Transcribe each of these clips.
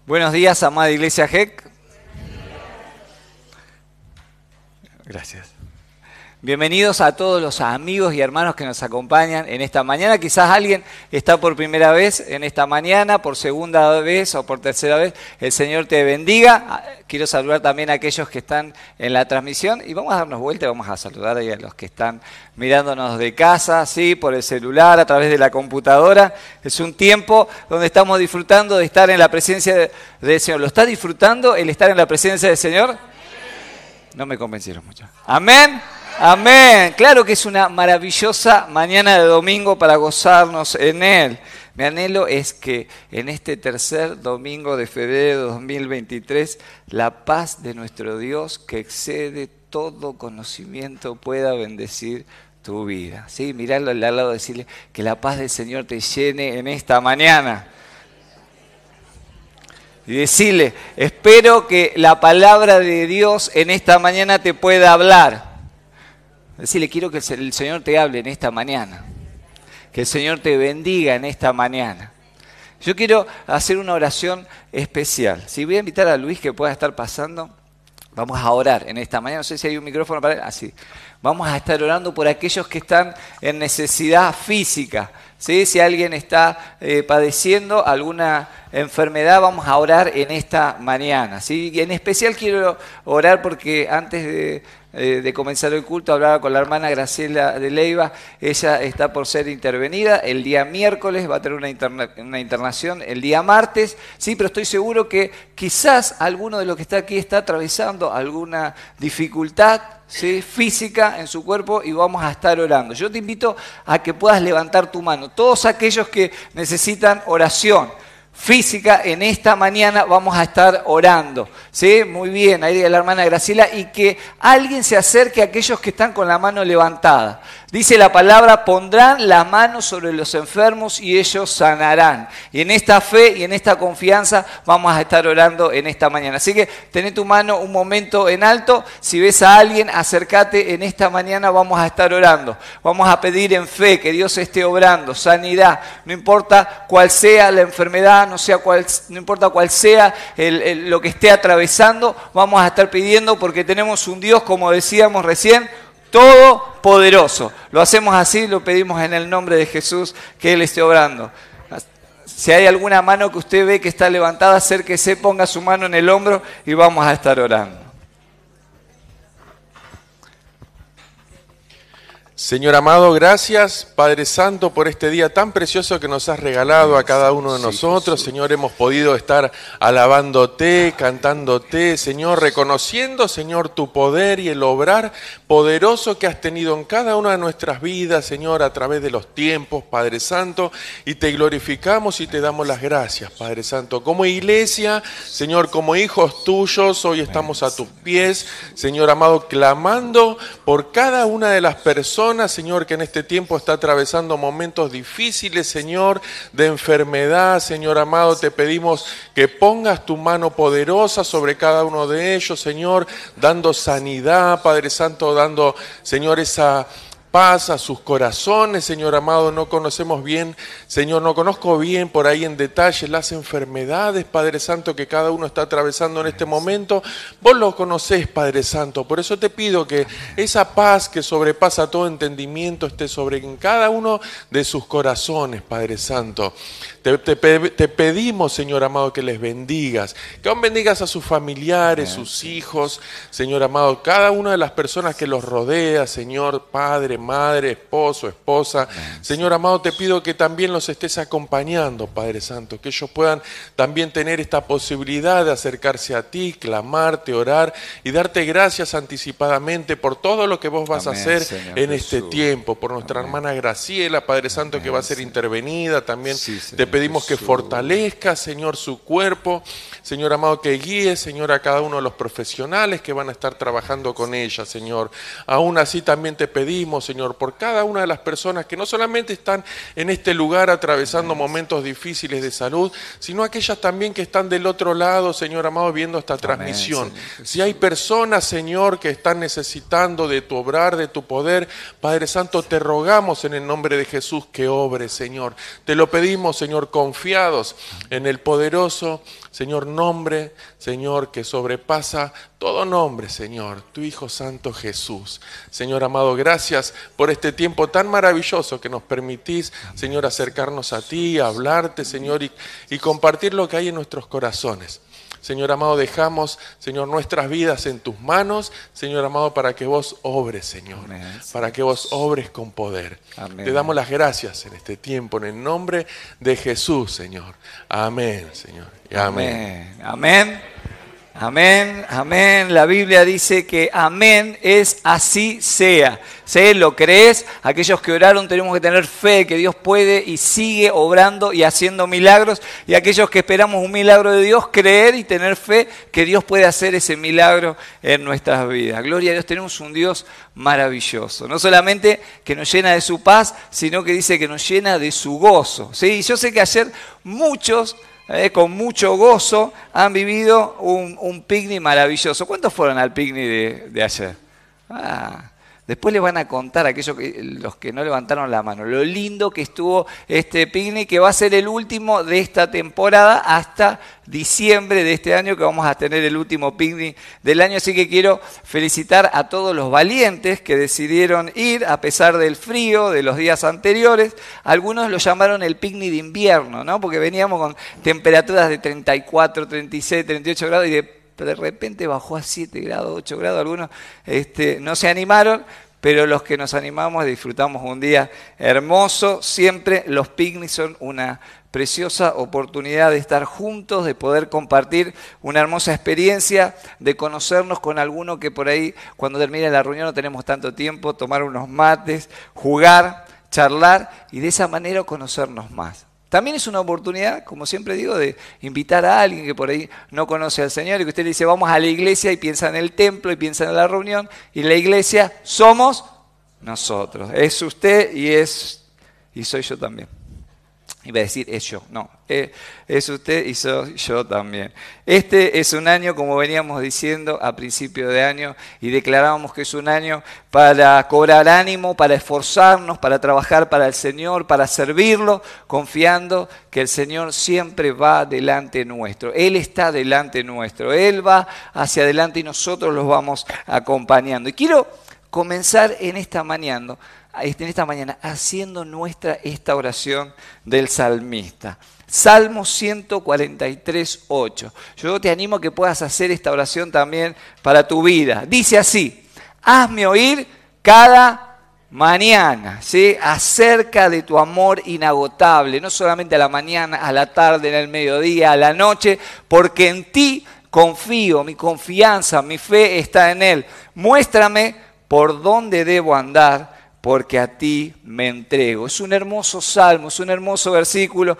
Buenos días, amada Iglesia GEC. Gracias. Bienvenidos a todos los amigos y hermanos que nos acompañan en esta mañana. Quizás alguien está por primera vez en esta mañana, por segunda vez o por tercera vez. El Señor te bendiga. Quiero saludar también a aquellos que están en la transmisión y vamos a darnos vuelta y vamos a saludar ahí a los que están mirándonos de casa, ¿sí? Por el celular, a través de la computadora. Es un tiempo donde estamos disfrutando de estar en la presencia del Señor. ¿Lo está disfrutando el estar en la presencia del Señor? No me convencieron mucho. ¿Amén? Amén. Claro que es una maravillosa mañana de domingo para gozarnos en Él. Mi anhelo es que en este tercer domingo de febrero de 2023, la paz de nuestro Dios, que excede todo conocimiento, pueda bendecir tu vida. ¿Sí? Mirarlo al lado y decirle que la paz del Señor te llene en esta mañana. Y decirle, espero que la palabra de Dios en esta mañana te pueda hablar. Decirle, quiero que el Señor te hable en esta mañana. Que el Señor te bendiga en esta mañana. Yo quiero hacer una oración especial. Si voy a invitar a Luis que pueda estar pasando, vamos a orar en esta mañana. No sé si hay un micrófono para él. Así. Vamos a estar orando por aquellos que están en necesidad física. ¿Sí? Si alguien está padeciendo alguna enfermedad, vamos a orar en esta mañana. ¿Sí? Y en especial quiero orar porque antes de comenzar el culto hablaba con la hermana Graciela de Leiva. Ella está por ser intervenida. El día miércoles va a tener una internación. El día martes, sí, pero estoy seguro que quizás alguno de los que está aquí está atravesando alguna dificultad, ¿sí? Física en su cuerpo y vamos a estar orando. Yo te invito a que puedas levantar tu mano. Todos aquellos que necesitan oración física, en esta mañana vamos a estar orando. ¿Sí? Muy bien, ahí la hermana Graciela, y que alguien se acerque a aquellos que están con la mano levantada. Dice la palabra, pondrán la mano sobre los enfermos y ellos sanarán. Y en esta fe y en esta confianza vamos a estar orando en esta mañana. Así que tené tu mano un momento en alto. Si ves a alguien, acércate. En esta mañana vamos a estar orando. Vamos a pedir en fe que Dios esté obrando, sanidad. No importa cuál sea la enfermedad, no importa cuál sea lo que esté atravesando, vamos a estar pidiendo porque tenemos un Dios, como decíamos recién, todopoderoso. Lo hacemos así, lo pedimos en el nombre de Jesús, que Él esté obrando. Si hay alguna mano que usted ve que está levantada, acérquese, ponga su mano en el hombro y vamos a estar orando. Señor amado, gracias, Padre Santo, por este día tan precioso que nos has regalado a cada uno de nosotros. Señor, hemos podido estar alabándote, cantándote, Señor, reconociendo, Señor, tu poder y el obrar poderoso que has tenido en cada una de nuestras vidas, Señor, a través de los tiempos, Padre Santo, y te glorificamos y te damos las gracias, Padre Santo. Como iglesia, Señor, como hijos tuyos, hoy estamos a tus pies, Señor amado, clamando por cada una de las personas, Señor, que en este tiempo está atravesando momentos difíciles, Señor, de enfermedad. Señor amado, te pedimos que pongas tu mano poderosa sobre cada uno de ellos, Señor, dando sanidad, Padre Santo, dando, Señor, esa paz a sus corazones, Señor amado. No conocemos bien, Señor, no conozco bien por ahí en detalle las enfermedades, Padre Santo, que cada uno está atravesando en este momento. Vos lo conocés, Padre Santo. Por eso te pido que esa paz que sobrepasa todo entendimiento esté sobre en cada uno de sus corazones, Padre Santo. Te pedimos, Señor amado, que les bendigas, que aún bendigas a sus familiares, sus hijos, Señor amado, cada una de las personas que los rodea, Señor, padre, madre, esposo, esposa. Señor amado, te pido que también los estés acompañando, Padre Santo, que ellos puedan también tener esta posibilidad de acercarse a ti, clamarte, orar y darte gracias anticipadamente por todo lo que vos vas a hacer, Señor, en este tiempo, por nuestra hermana Graciela, Padre Santo, que va a ser intervenida también. Te pedimos que fortalezca, Señor, su cuerpo, Señor amado, que guíe, Señor, a cada uno de los profesionales que van a estar trabajando con ella, Señor. Aún así también te pedimos, Señor, por cada una de las personas que no solamente están en este lugar atravesando momentos difíciles de salud, sino aquellas también que están del otro lado, Señor amado, viendo esta transmisión. Si hay personas, Señor, que están necesitando de tu obrar, de tu poder, Padre Santo, te rogamos en el nombre de Jesús que obres, Señor. Te lo pedimos, Señor, confiados en el poderoso Señor, nombre, Señor, que sobrepasa todo nombre, Señor, tu Hijo Santo Jesús. Señor amado, gracias por este tiempo tan maravilloso que nos permitís, Señor, acercarnos a ti, hablarte, Señor, y compartir lo que hay en nuestros corazones. Señor amado, dejamos, Señor, nuestras vidas en tus manos, Señor amado, para que vos obres, Señor, Amén. para que vos obres con poder. Amén. Te damos las gracias en este tiempo, en el nombre de Jesús, Señor. Amén, Señor. Y amén. Amén. Amén, amén. La Biblia dice que amén es así sea. ¿Sí? ¿Lo crees? Aquellos que oraron tenemos que tener fe que Dios puede y sigue obrando y haciendo milagros. Y aquellos que esperamos un milagro de Dios, creer y tener fe que Dios puede hacer ese milagro en nuestras vidas. Gloria a Dios, tenemos un Dios maravilloso. No solamente que nos llena de su paz, sino que dice que nos llena de su gozo. ¿Sí? Y yo sé que ayer muchos con mucho gozo han vivido un picnic maravilloso. ¿Cuántos fueron al picnic de ayer? Después les van a contar a los que no levantaron la mano lo lindo que estuvo este picnic, que va a ser el último de esta temporada hasta diciembre de este año, que vamos a tener el último picnic del año. Así que quiero felicitar a todos los valientes que decidieron ir a pesar del frío de los días anteriores. Algunos lo llamaron el picnic de invierno, ¿no? Porque veníamos con temperaturas de 34, 36, 38 grados y de repente bajó a 7 grados, 8 grados. Algunos no se animaron, pero los que nos animamos disfrutamos un día hermoso. Siempre los picnics son una preciosa oportunidad de estar juntos, de poder compartir una hermosa experiencia, de conocernos con alguno que por ahí, cuando termine la reunión no tenemos tanto tiempo, tomar unos mates, jugar, charlar y de esa manera conocernos más. También es una oportunidad, como siempre digo, de invitar a alguien que por ahí no conoce al Señor y que usted le dice, vamos a la iglesia, y piensa en el templo y piensa en la reunión, y la iglesia somos nosotros. Es usted y soy yo también. Iba a decir es yo, no, es usted y soy yo también. Este es un año, como veníamos diciendo a principio de año, y declarábamos que es un año para cobrar ánimo, para esforzarnos, para trabajar para el Señor, para servirlo, confiando que el Señor siempre va delante nuestro. Él está delante nuestro, Él va hacia adelante y nosotros los vamos acompañando. Y quiero comenzar en esta mañana haciendo nuestra esta oración del salmista. Salmo 143, 8. Yo te animo a que puedas hacer esta oración también para tu vida. Dice así: hazme oír cada mañana, ¿sí?, acerca de tu amor inagotable, no solamente a la mañana, a la tarde, en el mediodía, a la noche, porque en ti confío, mi confianza, mi fe está en Él. Muéstrame por dónde debo andar, porque a ti me entrego. Es un hermoso salmo, es un hermoso versículo,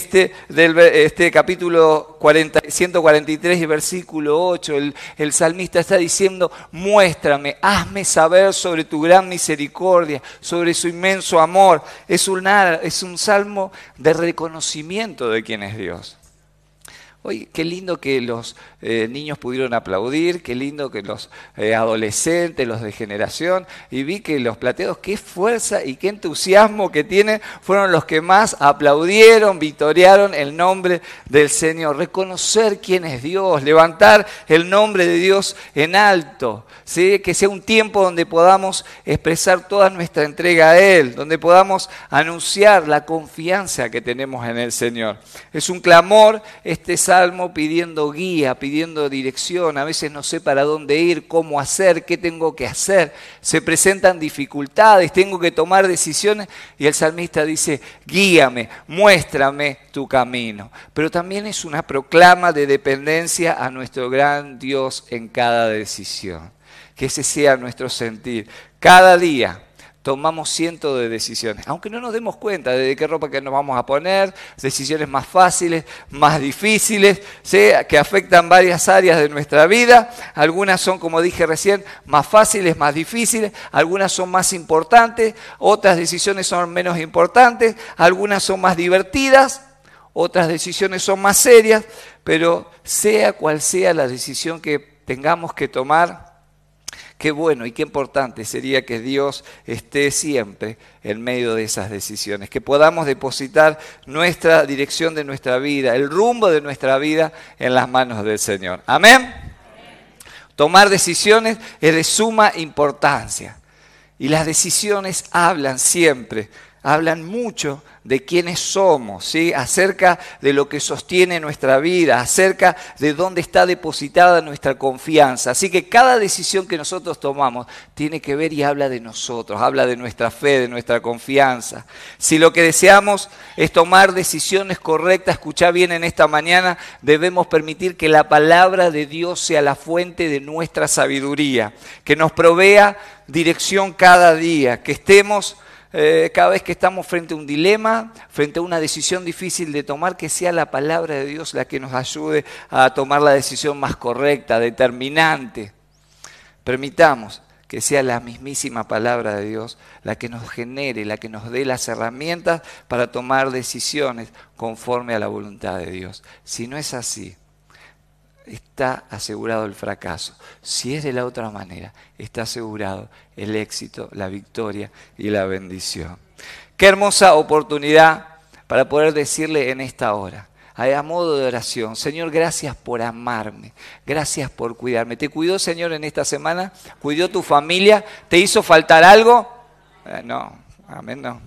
capítulo 143 y versículo 8. El salmista está diciendo, muéstrame, hazme saber sobre tu gran misericordia, sobre su inmenso amor. Es un salmo de reconocimiento de quién es Dios. Oye, qué lindo que los niños pudieron aplaudir, qué lindo que los adolescentes, los de generación, y vi que los plateados, qué fuerza y qué entusiasmo que tienen, fueron los que más aplaudieron, victoriaron el nombre del Señor. Reconocer quién es Dios, levantar el nombre de Dios en alto, ¿sí? Que sea un tiempo donde podamos expresar toda nuestra entrega a Él, donde podamos anunciar la confianza que tenemos en el Señor. Es un clamor este salmo pidiendo guía, pidiendo dirección. A veces no sé para dónde ir, cómo hacer, qué tengo que hacer. Se presentan dificultades, tengo que tomar decisiones y el salmista dice, guíame, muéstrame tu camino. Pero también es una proclama de dependencia a nuestro gran Dios en cada decisión. Que ese sea nuestro sentir. Cada día tomamos cientos de decisiones, aunque no nos demos cuenta de qué ropa que nos vamos a poner, decisiones más fáciles, más difíciles, ¿sí?, que afectan varias áreas de nuestra vida. Algunas son, como dije recién, más fáciles, más difíciles, algunas son más importantes, otras decisiones son menos importantes, algunas son más divertidas, otras decisiones son más serias, pero sea cual sea la decisión que tengamos que tomar, Qué bueno y qué importante sería que Dios esté siempre en medio de esas decisiones, que podamos depositar nuestra dirección de nuestra vida, el rumbo de nuestra vida en las manos del Señor. Amén. Tomar decisiones es de suma importancia y las decisiones hablan siempre, hablan mucho de quiénes somos, ¿sí? Acerca de lo que sostiene nuestra vida, acerca de dónde está depositada nuestra confianza. Así que cada decisión que nosotros tomamos tiene que ver y habla de nosotros, habla de nuestra fe, de nuestra confianza. Si lo que deseamos es tomar decisiones correctas, escuchá bien en esta mañana, debemos permitir que la palabra de Dios sea la fuente de nuestra sabiduría, que nos provea dirección cada día, que estemos... cada vez que estamos frente a un dilema, frente a una decisión difícil de tomar, que sea la palabra de Dios la que nos ayude a tomar la decisión más correcta, determinante. Permitamos que sea la mismísima palabra de Dios la que nos genere, la que nos dé las herramientas para tomar decisiones conforme a la voluntad de Dios. Si no es así, está asegurado el fracaso. Si es de la otra manera, está asegurado el éxito, la victoria y la bendición. Qué hermosa oportunidad para poder decirle en esta hora, a modo de oración: Señor, gracias por amarme, gracias por cuidarme. ¿Te cuidó, Señor, en esta semana? ¿Cuidó tu familia? ¿Te hizo faltar algo? No, amén, no.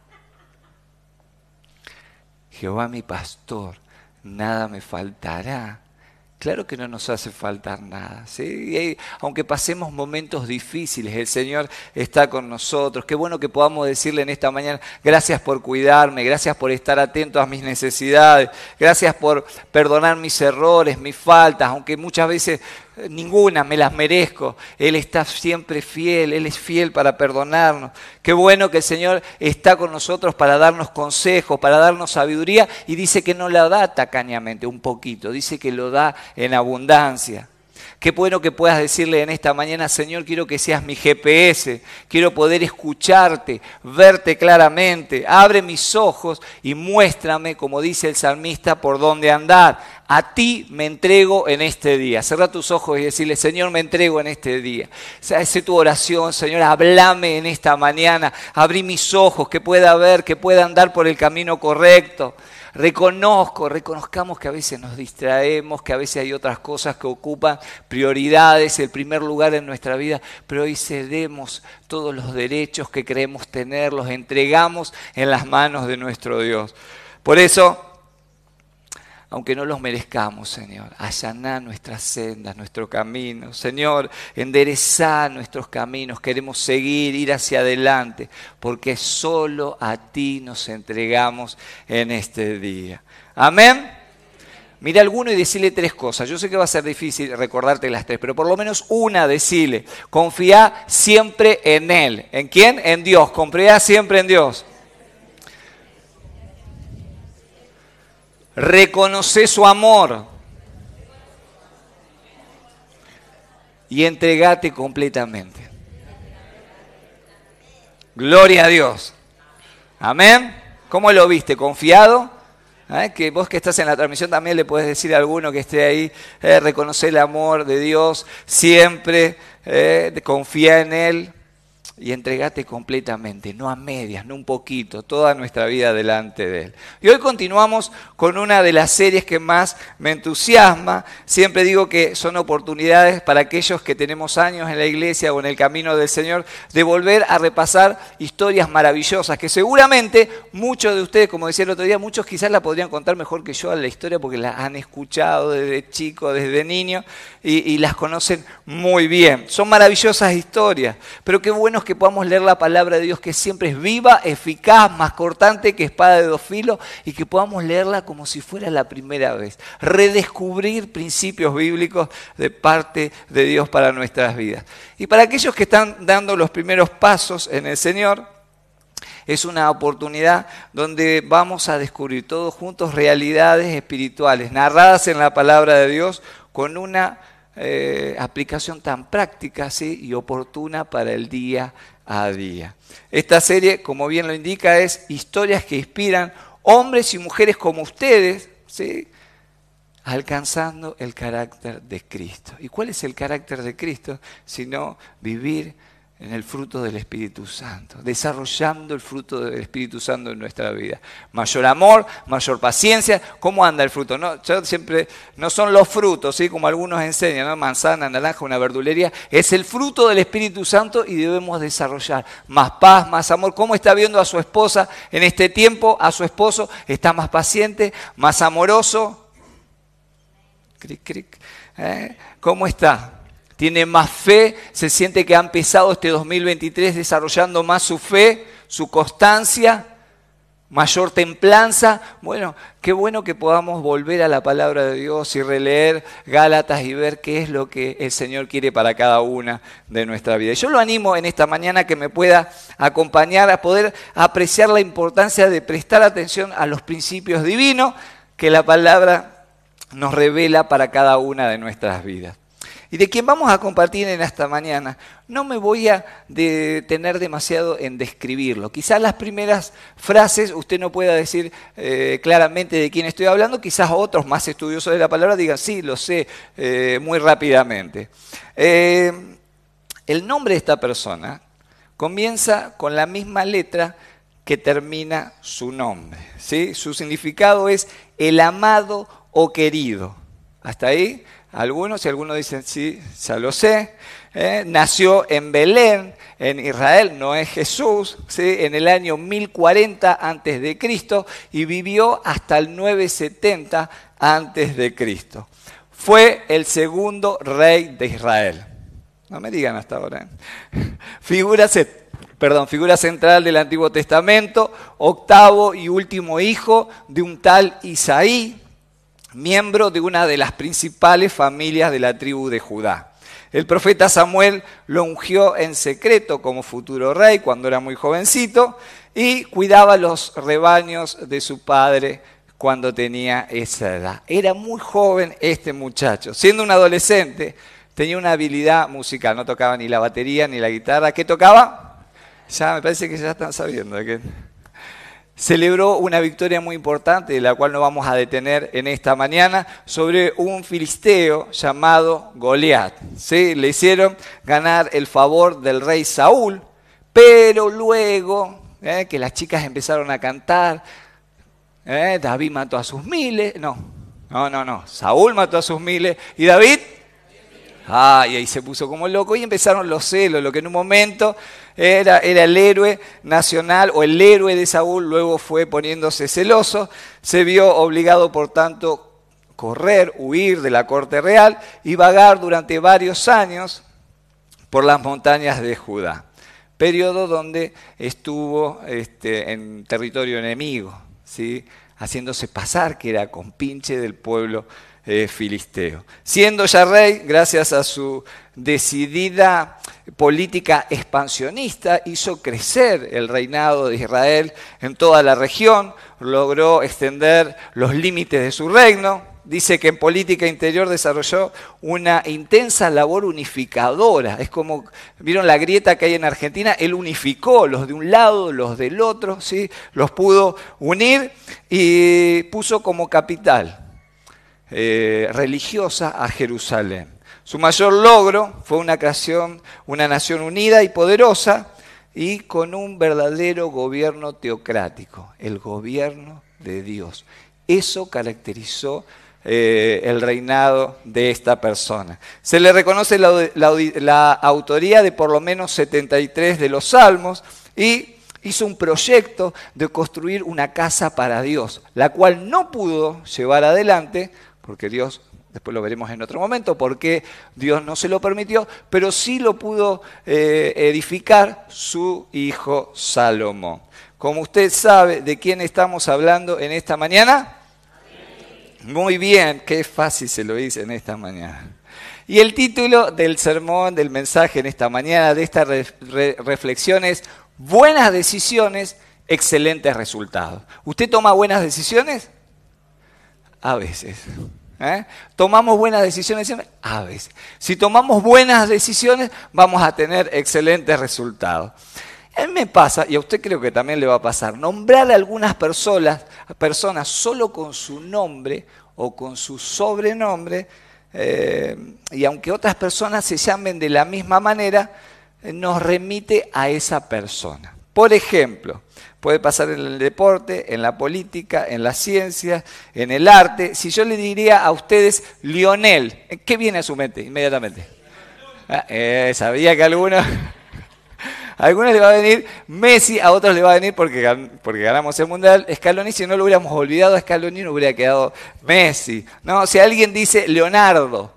Jehová mi pastor, nada me faltará. Claro que no nos hace faltar nada, ¿sí? Y aunque pasemos momentos difíciles, el Señor está con nosotros. Qué bueno que podamos decirle en esta mañana: gracias por cuidarme, gracias por estar atento a mis necesidades, gracias por perdonar mis errores, mis faltas, aunque muchas veces ninguna me las merezco. Él está siempre fiel, Él es fiel para perdonarnos. Qué bueno que el Señor está con nosotros para darnos consejos, para darnos sabiduría, y dice que no la da tacañamente, un poquito, dice que lo da en abundancia. Qué bueno que puedas decirle en esta mañana: Señor, quiero que seas mi GPS, quiero poder escucharte, verte claramente, abre mis ojos y muéstrame, como dice el salmista, por dónde andar. A ti me entrego en este día. Cerra tus ojos y decirle: Señor, me entrego en este día. Haz tu oración: Señor, háblame en esta mañana, abrí mis ojos, que pueda ver, que pueda andar por el camino correcto. Reconozcamos que a veces nos distraemos, que a veces hay otras cosas que ocupan prioridades, el primer lugar en nuestra vida, pero hoy cedemos todos los derechos que creemos tener, los entregamos en las manos de nuestro Dios. Por eso, aunque no los merezcamos, Señor, allaná nuestras sendas, nuestro camino. Señor, enderezá nuestros caminos, queremos seguir, ir hacia adelante, porque solo a ti nos entregamos en este día. Amén. Mira alguno y decile 3 cosas. Yo sé que va a ser difícil recordarte las 3, pero por lo menos una decile: confía siempre en Él. ¿En quién? En Dios. Confía siempre en Dios. Reconoce su amor y entregate completamente. Gloria a Dios. Amén. ¿Cómo lo viste? ¿Confiado? Que vos que estás en la transmisión también le puedes decir a alguno que esté ahí: reconoce el amor de Dios siempre, confía en Él y entregate completamente, no a medias, no un poquito, toda nuestra vida delante de Él. Y hoy continuamos con una de las series que más me entusiasma. Siempre digo que son oportunidades para aquellos que tenemos años en la iglesia o en el camino del Señor, de volver a repasar historias maravillosas, que seguramente muchos de ustedes, como decía el otro día, muchos quizás la podrían contar mejor que yo a la historia, porque la han escuchado desde chico, desde niño, y las conocen muy bien. Son maravillosas historias, pero qué bueno es que podamos leer la palabra de Dios, que siempre es viva, eficaz, más cortante que espada de 2 filos, y que podamos leerla como si fuera la primera vez. Redescubrir principios bíblicos de parte de Dios para nuestras vidas. Y para aquellos que están dando los primeros pasos en el Señor, es una oportunidad donde vamos a descubrir todos juntos realidades espirituales narradas en la palabra de Dios, con una aplicación tan práctica, ¿sí?, y oportuna para el día a día. Esta serie, como bien lo indica, es historias que inspiran hombres y mujeres como ustedes, ¿sí?, alcanzando el carácter de Cristo. ¿Y cuál es el carácter de Cristo? Sino vivir en el fruto del Espíritu Santo, desarrollando el fruto del Espíritu Santo en nuestra vida. Mayor amor, mayor paciencia. ¿Cómo anda el fruto? No, yo siempre, no son los frutos, ¿sí? Como algunos enseñan, ¿no? Manzana, naranja, una verdulería. Es el fruto del Espíritu Santo y debemos desarrollar más paz, más amor. ¿Cómo está viendo a su esposa en este tiempo? A su esposo está más paciente, más amoroso. Cric, cric. ¿Cómo está? Tiene más fe, se siente que ha empezado este 2023 desarrollando más su fe, su constancia, mayor templanza. Bueno, qué bueno que podamos volver a la palabra de Dios y releer Gálatas y ver qué es lo que el Señor quiere para cada una de nuestra vida. Y yo lo animo en esta mañana que me pueda acompañar a poder apreciar la importancia de prestar atención a los principios divinos que la palabra nos revela para cada una de nuestras vidas. Y de quien vamos a compartir en esta mañana, no me voy a detener demasiado en describirlo. Quizás las primeras frases usted no pueda decir claramente de quién estoy hablando, quizás otros más estudiosos de la palabra digan, sí, lo sé muy rápidamente. El nombre de esta persona comienza con la misma letra que termina su nombre, ¿sí? Su significado es el amado o querido. ¿Hasta ahí? Algunos, si algunos dicen, sí, ya lo sé, nació en Belén, en Israel, no es Jesús, ¿sí? En el año 1040 antes de Cristo y vivió hasta el 970 antes de Cristo. Fue el segundo rey de Israel. No me digan hasta ahora. Figura central del Antiguo Testamento, octavo y último hijo de un tal Isaí, miembro de una de las principales familias de la tribu de Judá. El profeta Samuel lo ungió en secreto como futuro rey cuando era muy jovencito y cuidaba los rebaños de su padre cuando tenía esa edad. Era muy joven este muchacho. Siendo un adolescente, tenía una habilidad musical. No tocaba ni la batería ni la guitarra. ¿Qué tocaba? Ya me parece que ya están sabiendo. Celebró una victoria muy importante, de la cual nos vamos a detener en esta mañana, sobre un filisteo llamado Goliat. ¿Sí? Le hicieron ganar el favor del rey Saúl, pero luego que las chicas empezaron a cantar, David mató a sus miles, no, Saúl mató a sus miles, y David... y ahí se puso como loco y empezaron los celos, lo que en un momento era el héroe nacional o el héroe de Saúl, luego fue poniéndose celoso, se vio obligado por tanto correr, huir de la corte real y vagar durante varios años por las montañas de Judá, periodo donde estuvo en territorio enemigo, ¿sí? Haciéndose pasar que era compinche del pueblo filisteo. Siendo ya rey, gracias a su decidida política expansionista, hizo crecer el reinado de Israel en toda la región, logró extender los límites de su reino. Dice que en política interior desarrolló una intensa labor unificadora. Es como, ¿vieron la grieta que hay en Argentina? Él unificó los de un lado, los del otro, ¿sí? Los pudo unir y puso como capital religiosa a Jerusalén. Su mayor logro fue una nación unida y poderosa y con un verdadero gobierno teocrático, el gobierno de Dios. Eso caracterizó el reinado de esta persona. Se le reconoce la autoría de por lo menos 73 de los salmos y hizo un proyecto de construir una casa para Dios, la cual no pudo llevar adelante porque Dios, después lo veremos en otro momento, porque Dios no se lo permitió, pero sí lo pudo edificar su hijo Salomón. Como usted sabe, ¿de quién estamos hablando en esta mañana? Muy bien, qué fácil se lo dice en esta mañana. Y el título del sermón, del mensaje en esta mañana, de esta reflexión es Buenas decisiones, excelentes resultados. ¿Usted toma buenas decisiones? A veces. ¿Tomamos buenas decisiones? A veces. Si tomamos buenas decisiones, vamos a tener excelentes resultados. A mí me pasa, y a usted creo que también le va a pasar, nombrar a algunas personas solo con su nombre o con su sobrenombre, y aunque otras personas se llamen de la misma manera, nos remite a esa persona. Por ejemplo, puede pasar en el deporte, en la política, en la ciencia, en el arte. Si yo le diría a ustedes Lionel, ¿qué viene a su mente inmediatamente? Sabía que a algunos le va a venir Messi, a otros le va a venir porque ganamos el Mundial. Scaloni, si no lo hubiéramos olvidado a Scaloni, no hubiera quedado Messi. No, si alguien dice Leonardo,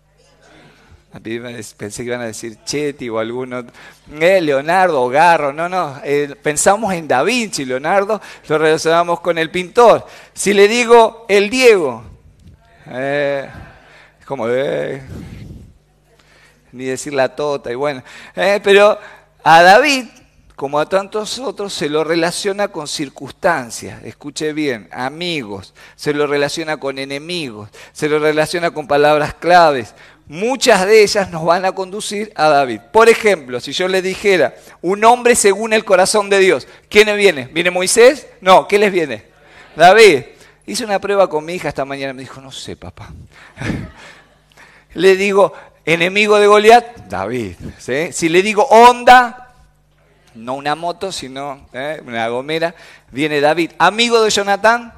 pensé que iban a decir Chetti o alguno, Leonardo o Garro, no, pensamos en Da Vinci, Leonardo, lo relacionamos con el pintor. Si le digo el Diego, es como ni decir la Tota, y bueno, pero a David, como a tantos otros, se lo relaciona con circunstancias, escuche bien, amigos, se lo relaciona con enemigos, se lo relaciona con palabras claves. Muchas de ellas nos van a conducir a David. Por ejemplo, si yo le dijera un hombre según el corazón de Dios, ¿quién viene? ¿Viene Moisés? No, ¿qué les viene? David. Hice una prueba con mi hija esta mañana, me dijo, no sé, papá. Le digo, enemigo de Goliat, David. ¿Sí? Si le digo Honda, no una moto, sino una gomera, viene David. Amigo de Jonatán,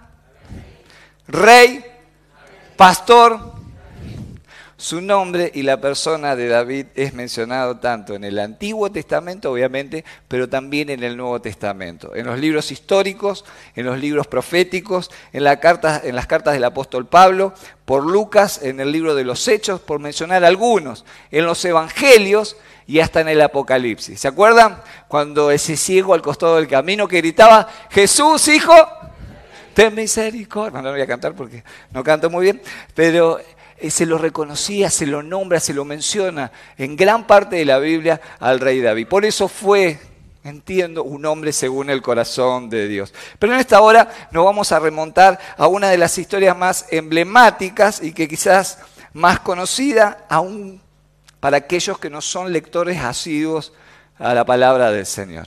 rey, pastor. Su nombre y la persona de David es mencionado tanto en el Antiguo Testamento, obviamente, pero también en el Nuevo Testamento. En los libros históricos, en los libros proféticos, en las cartas del apóstol Pablo, por Lucas, en el libro de los Hechos, por mencionar algunos, en los Evangelios y hasta en el Apocalipsis. ¿Se acuerdan? Cuando ese ciego al costado del camino que gritaba, Jesús, hijo, ten misericordia. No voy a cantar porque no canto muy bien, pero se lo reconocía, se lo nombra, se lo menciona en gran parte de la Biblia al rey David. Por eso fue, entiendo, un hombre según el corazón de Dios. Pero en esta hora nos vamos a remontar a una de las historias más emblemáticas y que quizás más conocida aún para aquellos que no son lectores asiduos a la palabra del Señor.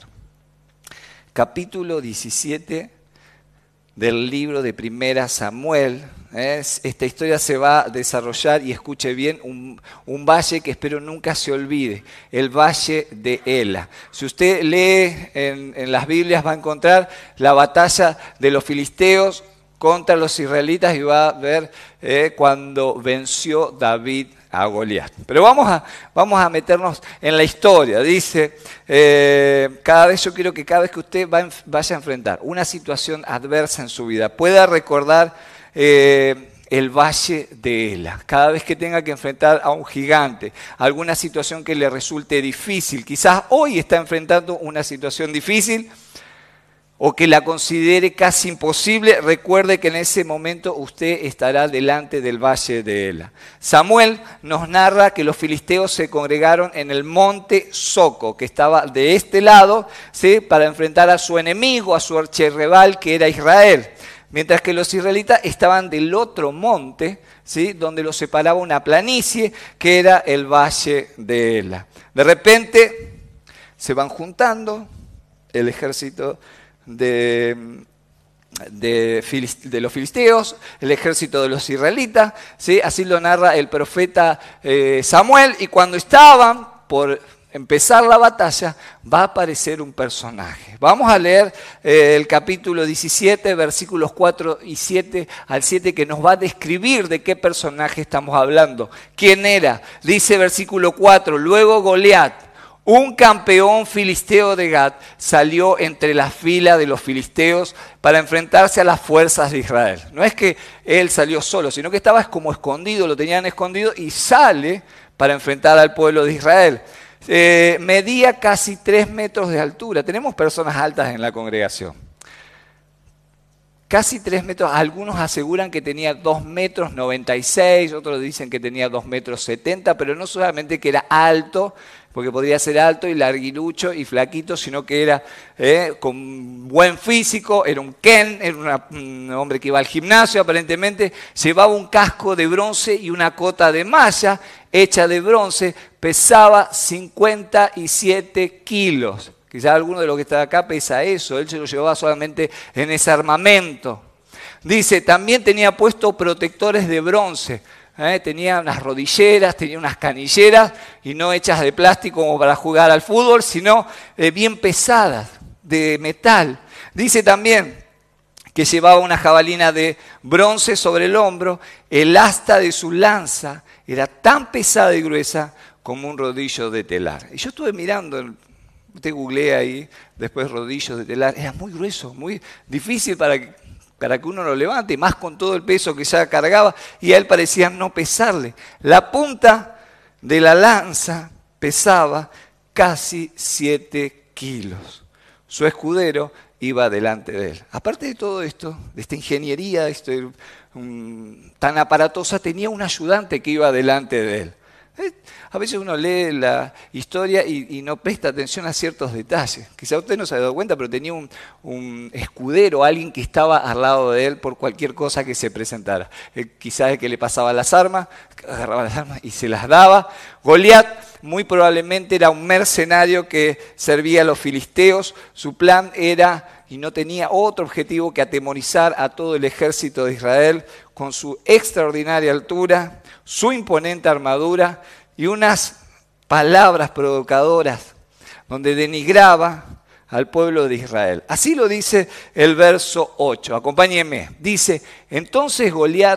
Capítulo 17 del libro de Primera Samuel. Esta historia se va a desarrollar, y escuche bien, un valle que espero nunca se olvide, el Valle de Ela. Si usted lee en las Biblias va a encontrar la batalla de los filisteos contra los israelitas y va a ver cuando venció David a Goliat. Pero vamos a meternos en la historia. Dice, yo quiero que cada vez que usted vaya a enfrentar una situación adversa en su vida, pueda recordar el Valle de Ela. Cada vez que tenga que enfrentar a un gigante, alguna situación que le resulte difícil, quizás hoy está enfrentando una situación difícil o que la considere casi imposible, recuerde que en ese momento usted estará delante del Valle de Ela. Samuel nos narra que los filisteos se congregaron en el monte Soco, que estaba de este lado, ¿sí?, para enfrentar a su enemigo, a su archirrival, que era Israel. Mientras que los israelitas estaban del otro monte, ¿sí?, donde los separaba una planicie, que era el Valle de Ela. De repente se van juntando el ejército de los filisteos, el ejército de los israelitas, ¿sí? Así lo narra el profeta Samuel, y cuando estaban por empezar la batalla, va a aparecer un personaje. Vamos a leer el capítulo 17, versículos 4 y 7 al 7, que nos va a describir de qué personaje estamos hablando. ¿Quién era? Dice versículo 4, luego Goliat, un campeón filisteo de Gat, salió entre las filas de los filisteos para enfrentarse a las fuerzas de Israel. No es que él salió solo, sino que estaba como escondido, lo tenían escondido, y sale para enfrentar al pueblo de Israel. Medía casi 3 metros de altura. Tenemos personas altas en la congregación. Casi 3 metros, algunos aseguran que tenía 2 metros 96, otros dicen que tenía 2 metros 70, pero no solamente que era alto, porque podría ser alto y larguilucho y flaquito, sino que era con buen físico, era un Ken, era un hombre que iba al gimnasio aparentemente, llevaba un casco de bronce y una cota de malla hecha de bronce, pesaba 57 kilos. Quizás alguno de los que está acá pesa eso, él se lo llevaba solamente en ese armamento. Dice, también tenía puesto protectores de bronce. Tenía unas rodilleras, tenía unas canilleras, y no hechas de plástico como para jugar al fútbol, sino bien pesadas, de metal. Dice también que llevaba una jabalina de bronce sobre el hombro, el asta de su lanza era tan pesada y gruesa como un rodillo de telar. Y yo estuve mirando, te googleé ahí, después rodillos de telar, era muy grueso, muy difícil para que uno lo levante, más con todo el peso que ya cargaba, y a él parecía no pesarle. La punta de la lanza pesaba casi 7 kilos. Su escudero iba delante de él. Aparte de todo esto, de esta ingeniería tan aparatosa, tenía un ayudante que iba delante de él. A veces uno lee la historia y no presta atención a ciertos detalles. Quizá usted no se ha dado cuenta, pero tenía un escudero, alguien que estaba al lado de él por cualquier cosa que se presentara. Quizás el que le pasaba las armas, agarraba las armas y se las daba. Goliat muy probablemente era un mercenario que servía a los filisteos. Su plan era, y no tenía otro objetivo que atemorizar a todo el ejército de Israel con su extraordinaria altura, su imponente armadura y unas palabras provocadoras donde denigraba al pueblo de Israel. Así lo dice el verso 8. Acompáñenme. Dice, entonces Goliat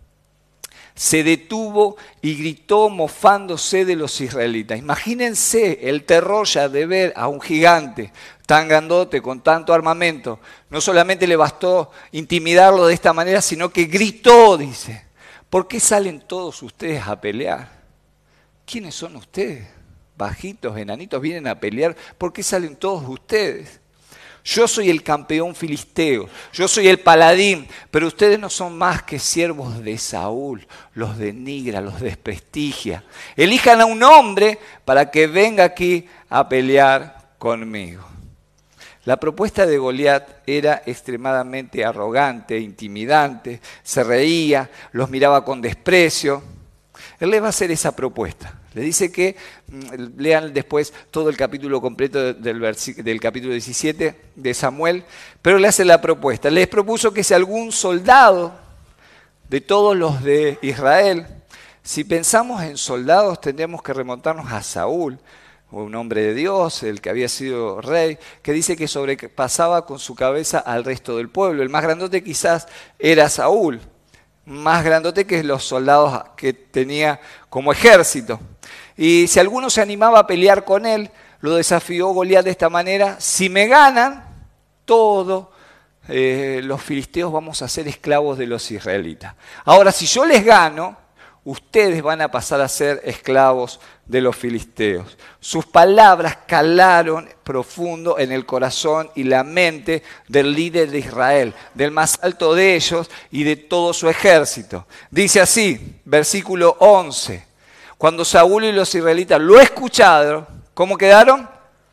se detuvo y gritó mofándose de los israelitas. Imagínense el terror ya de ver a un gigante tan grandote, con tanto armamento. No solamente le bastó intimidarlo de esta manera, sino que gritó, dice. ¿Por qué salen todos ustedes a pelear? ¿Quiénes son ustedes? Bajitos, enanitos, vienen a pelear. ¿Por qué salen todos ustedes? Yo soy el campeón filisteo, yo soy el paladín, pero ustedes no son más que siervos de Saúl, los denigra, los desprestigia. Elijan a un hombre para que venga aquí a pelear conmigo. La propuesta de Goliat era extremadamente arrogante, intimidante, se reía, los miraba con desprecio. Él les va a hacer esa propuesta. Le dice que, lean después todo el capítulo completo del capítulo 17 de Samuel, pero le hace la propuesta. Les propuso que si algún soldado de todos los de Israel, si pensamos en soldados tendríamos que remontarnos a Saúl, un hombre de Dios, el que había sido rey, que dice que sobrepasaba con su cabeza al resto del pueblo. El más grandote quizás era Saúl, más grandote que los soldados que tenía como ejército. Y si alguno se animaba a pelear con él, lo desafió Goliat de esta manera: si me ganan, todos los filisteos vamos a ser esclavos de los israelitas. Ahora, si yo les gano, ustedes van a pasar a ser esclavos de los filisteos. Sus palabras calaron profundo en el corazón y la mente del líder de Israel, del más alto de ellos y de todo su ejército. Dice así, versículo 11, cuando Saúl y los israelitas lo escucharon, ¿cómo quedaron?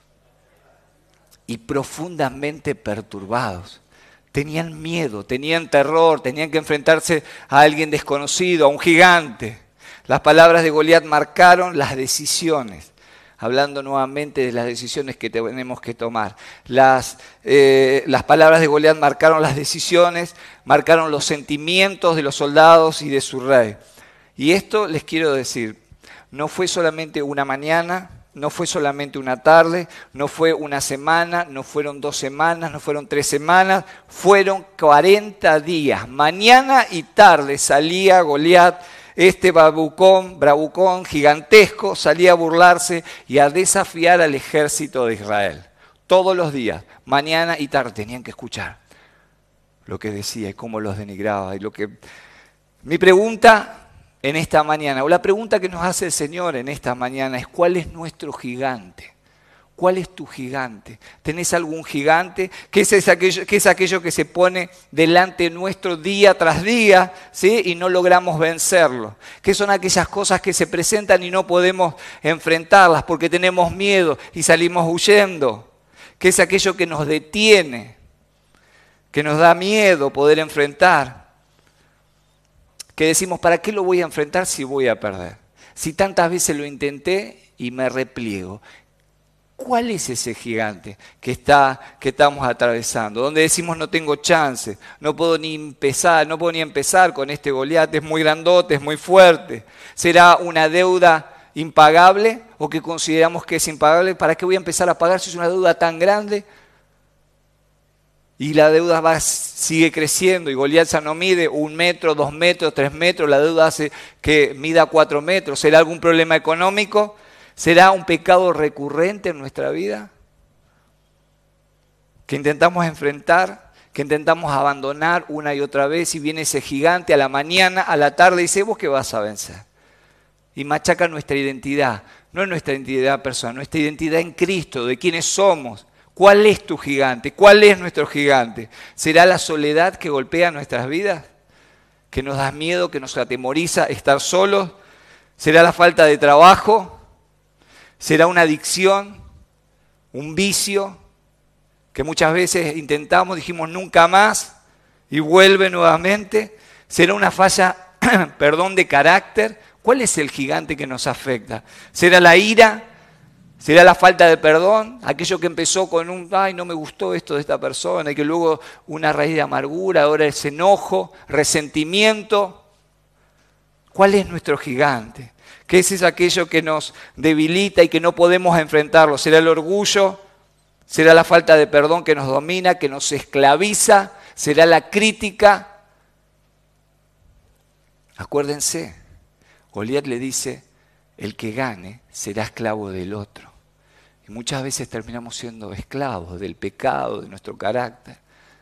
Y profundamente perturbados. Tenían miedo, tenían terror, tenían que enfrentarse a alguien desconocido, a un gigante. Las palabras de Goliat marcaron las decisiones, hablando nuevamente de las decisiones que tenemos que tomar. Las palabras de Goliat marcaron las decisiones, marcaron los sentimientos de los soldados y de su rey. Y esto les quiero decir, no fue solamente una mañana, no fue solamente una tarde, no fue una semana, no fueron 2 semanas, no fueron 3 semanas, fueron 40 días. Mañana y tarde salía Goliat, este bravucón gigantesco, salía a burlarse y a desafiar al ejército de Israel. Todos los días, mañana y tarde, tenían que escuchar lo que decía y cómo los denigraba. Mi pregunta en esta mañana, o la pregunta que nos hace el Señor en esta mañana es: ¿cuál es nuestro gigante? ¿Cuál es tu gigante? ¿Tenés algún gigante? ¿Qué es aquello que se pone delante nuestro día tras día, ¿sí? Y no logramos vencerlo? ¿Qué son aquellas cosas que se presentan y no podemos enfrentarlas porque tenemos miedo y salimos huyendo? ¿Qué es aquello que nos detiene, que nos da miedo poder enfrentar? Que decimos, ¿para qué lo voy a enfrentar si voy a perder? Si tantas veces lo intenté y me repliego. ¿Cuál es ese gigante que estamos atravesando? Donde decimos no tengo chance, no puedo ni empezar con este Goliat, es muy grandote, es muy fuerte. ¿Será una deuda impagable o que consideramos que es impagable? ¿Para qué voy a empezar a pagar si es una deuda tan grande? Y la deuda sigue creciendo y Goliat ya no mide 1 metro, 2 metros, 3 metros, la deuda hace que mida 4 metros. ¿Será algún problema económico? ¿Será un pecado recurrente en nuestra vida? Que intentamos enfrentar, que intentamos abandonar una y otra vez y viene ese gigante a la mañana, a la tarde y dice, ¿vos qué vas a vencer? Y machaca nuestra identidad, no nuestra identidad personal, nuestra identidad en Cristo, de quiénes somos. ¿Cuál es tu gigante? ¿Cuál es nuestro gigante? ¿Será la soledad que golpea nuestras vidas? ¿Que nos da miedo, que nos atemoriza estar solos? ¿Será la falta de trabajo? ¿Será una adicción? ¿Un vicio? Que muchas veces intentamos, dijimos nunca más y vuelve nuevamente. ¿Será una falla, de carácter? ¿Cuál es el gigante que nos afecta? ¿Será la ira? ¿Será la falta de perdón? Aquello que empezó con ay, no me gustó esto de esta persona, y que luego una raíz de amargura, ahora es enojo, resentimiento. ¿Cuál es nuestro gigante? ¿Qué es aquello que nos debilita y que no podemos enfrentarlo? ¿Será el orgullo? ¿Será la falta de perdón que nos domina, que nos esclaviza? ¿Será la crítica? Acuérdense, Goliat le dice, el que gane será esclavo del otro. Y muchas veces terminamos siendo esclavos del pecado, de nuestro carácter.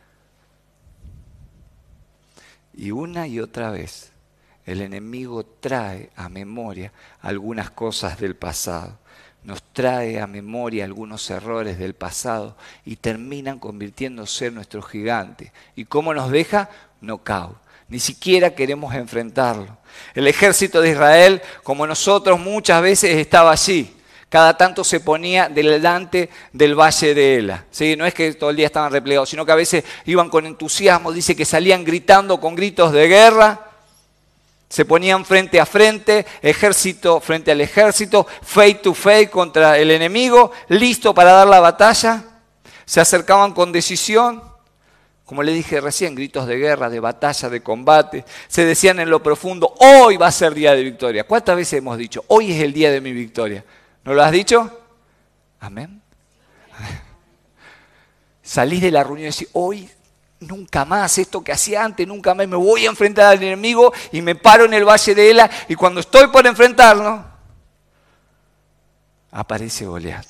Y una y otra vez el enemigo trae a memoria algunas cosas del pasado. Nos trae a memoria algunos errores del pasado y terminan convirtiéndose en nuestro gigante. ¿Y cómo nos deja? Nocaut. Ni siquiera queremos enfrentarlo. El ejército de Israel, como nosotros, muchas veces estaba allí. Cada tanto se ponía delante del valle de Ela. ¿Sí? No es que todo el día estaban replegados, sino que a veces iban con entusiasmo. Dice que salían gritando con gritos de guerra. Se ponían frente a frente, ejército frente al ejército, face to face contra el enemigo, listo para dar la batalla. Se acercaban con decisión. Como le dije recién, gritos de guerra, de batalla, de combate. Se decían en lo profundo, hoy va a ser día de victoria. ¿Cuántas veces hemos dicho, hoy es el día de mi victoria? ¿No lo has dicho? Amén. Salís de la reunión y decís, hoy nunca más, esto que hacía antes, nunca más me voy a enfrentar al enemigo y me paro en el valle de Ela y cuando estoy por enfrentarlo, aparece Goliat.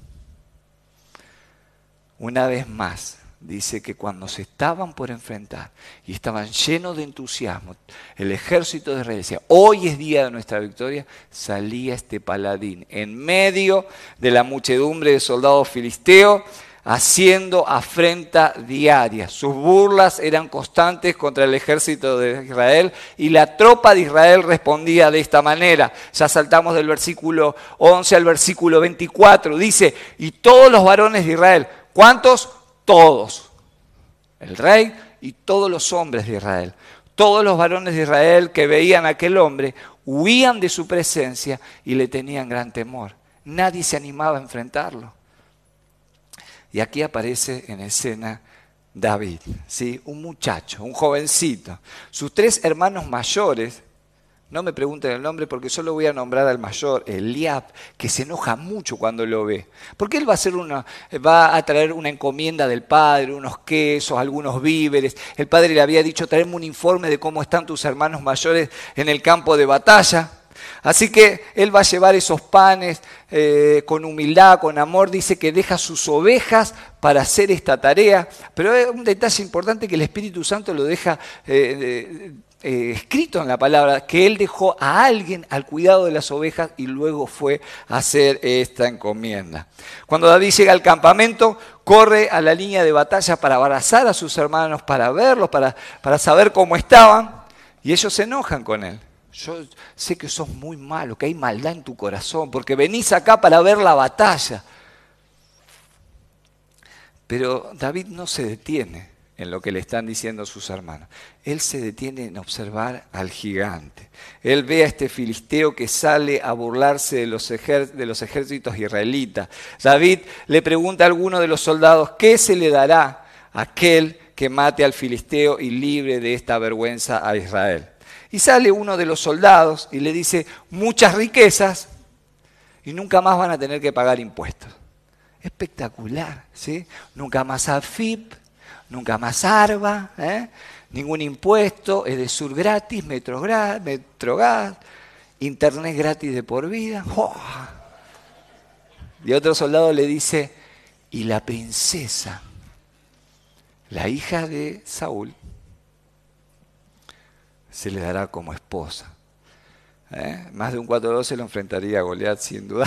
Una vez más, dice que cuando se estaban por enfrentar y estaban llenos de entusiasmo, el ejército de Israel decía, hoy es día de nuestra victoria, salía este paladín en medio de la muchedumbre de soldados filisteos, haciendo afrenta diaria. Sus burlas eran constantes contra el ejército de Israel y la tropa de Israel respondía de esta manera. Ya saltamos del versículo 11 al versículo 24. Dice, y todos los varones de Israel, ¿cuántos? Todos. El rey y todos los hombres de Israel. Todos los varones de Israel que veían a aquel hombre huían de su presencia y le tenían gran temor. Nadie se animaba a enfrentarlo. Y aquí aparece en escena David, ¿sí? Un muchacho, un jovencito. Sus 3 hermanos mayores, no me pregunten el nombre porque solo voy a nombrar al mayor, Eliab, que se enoja mucho cuando lo ve. Porque él va a traer una encomienda del padre, unos quesos, algunos víveres. El padre le había dicho, traerme un informe de cómo están tus hermanos mayores en el campo de batalla. Así que él va a llevar esos panes con humildad, con amor. Dice que deja sus ovejas para hacer esta tarea. Pero es un detalle importante que el Espíritu Santo lo deja escrito en la palabra, que él dejó a alguien al cuidado de las ovejas y luego fue a hacer esta encomienda. Cuando David llega al campamento, corre a la línea de batalla para abrazar a sus hermanos, para verlos, para saber cómo estaban. Y ellos se enojan con él. Yo sé que sos muy malo, que hay maldad en tu corazón, porque venís acá para ver la batalla. Pero David no se detiene en lo que le están diciendo sus hermanos. Él se detiene en observar al gigante. Él ve a este filisteo que sale a burlarse de los ejércitos israelitas. David le pregunta a alguno de los soldados, ¿qué se le dará a aquel que mate al filisteo y libre de esta vergüenza a Israel? Y sale uno de los soldados y le dice, muchas riquezas y nunca más van a tener que pagar impuestos. Espectacular, ¿sí? Nunca más AFIP, nunca más ARBA, ningún impuesto, Edesur gratis, Metrogas, internet gratis de por vida. ¡Oh! Y otro soldado le dice, y la princesa, la hija de Saúl, se le dará como esposa. Más de un 4-12 lo enfrentaría a Goliat sin duda.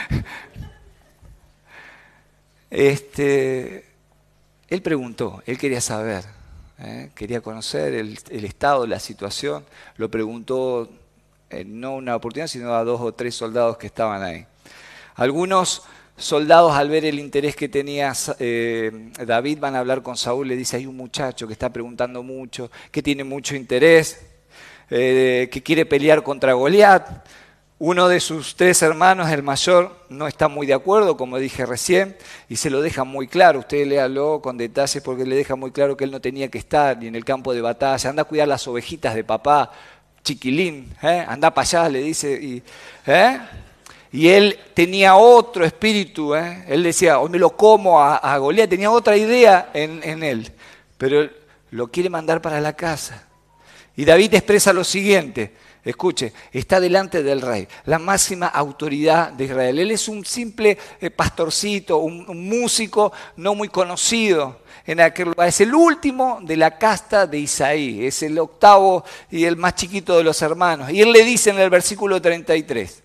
Él preguntó, él quería saber, quería conocer el estado, la situación. Lo preguntó no una oportunidad, sino a 2 o 3 soldados que estaban ahí. Algunos soldados, al ver el interés que tenía David, van a hablar con Saúl. Le dice, hay un muchacho que está preguntando mucho, que tiene mucho interés, que quiere pelear contra Goliat. Uno de sus 3 hermanos, el mayor, no está muy de acuerdo, como dije recién, y se lo deja muy claro. Usted léalo con detalles porque le deja muy claro que él no tenía que estar ni en el campo de batalla. Anda a cuidar las ovejitas de papá, chiquilín, anda para allá, le dice. Y él tenía otro espíritu, él decía, hoy me lo como a Goliat, tenía otra idea en él, pero lo quiere mandar para la casa. Y David expresa lo siguiente, escuche, está delante del rey, la máxima autoridad de Israel. Él es un simple pastorcito, un músico no muy conocido en aquel lugar. Es el último de la casta de Isaí, es el octavo y el más chiquito de los hermanos. Y él le dice en el versículo 32,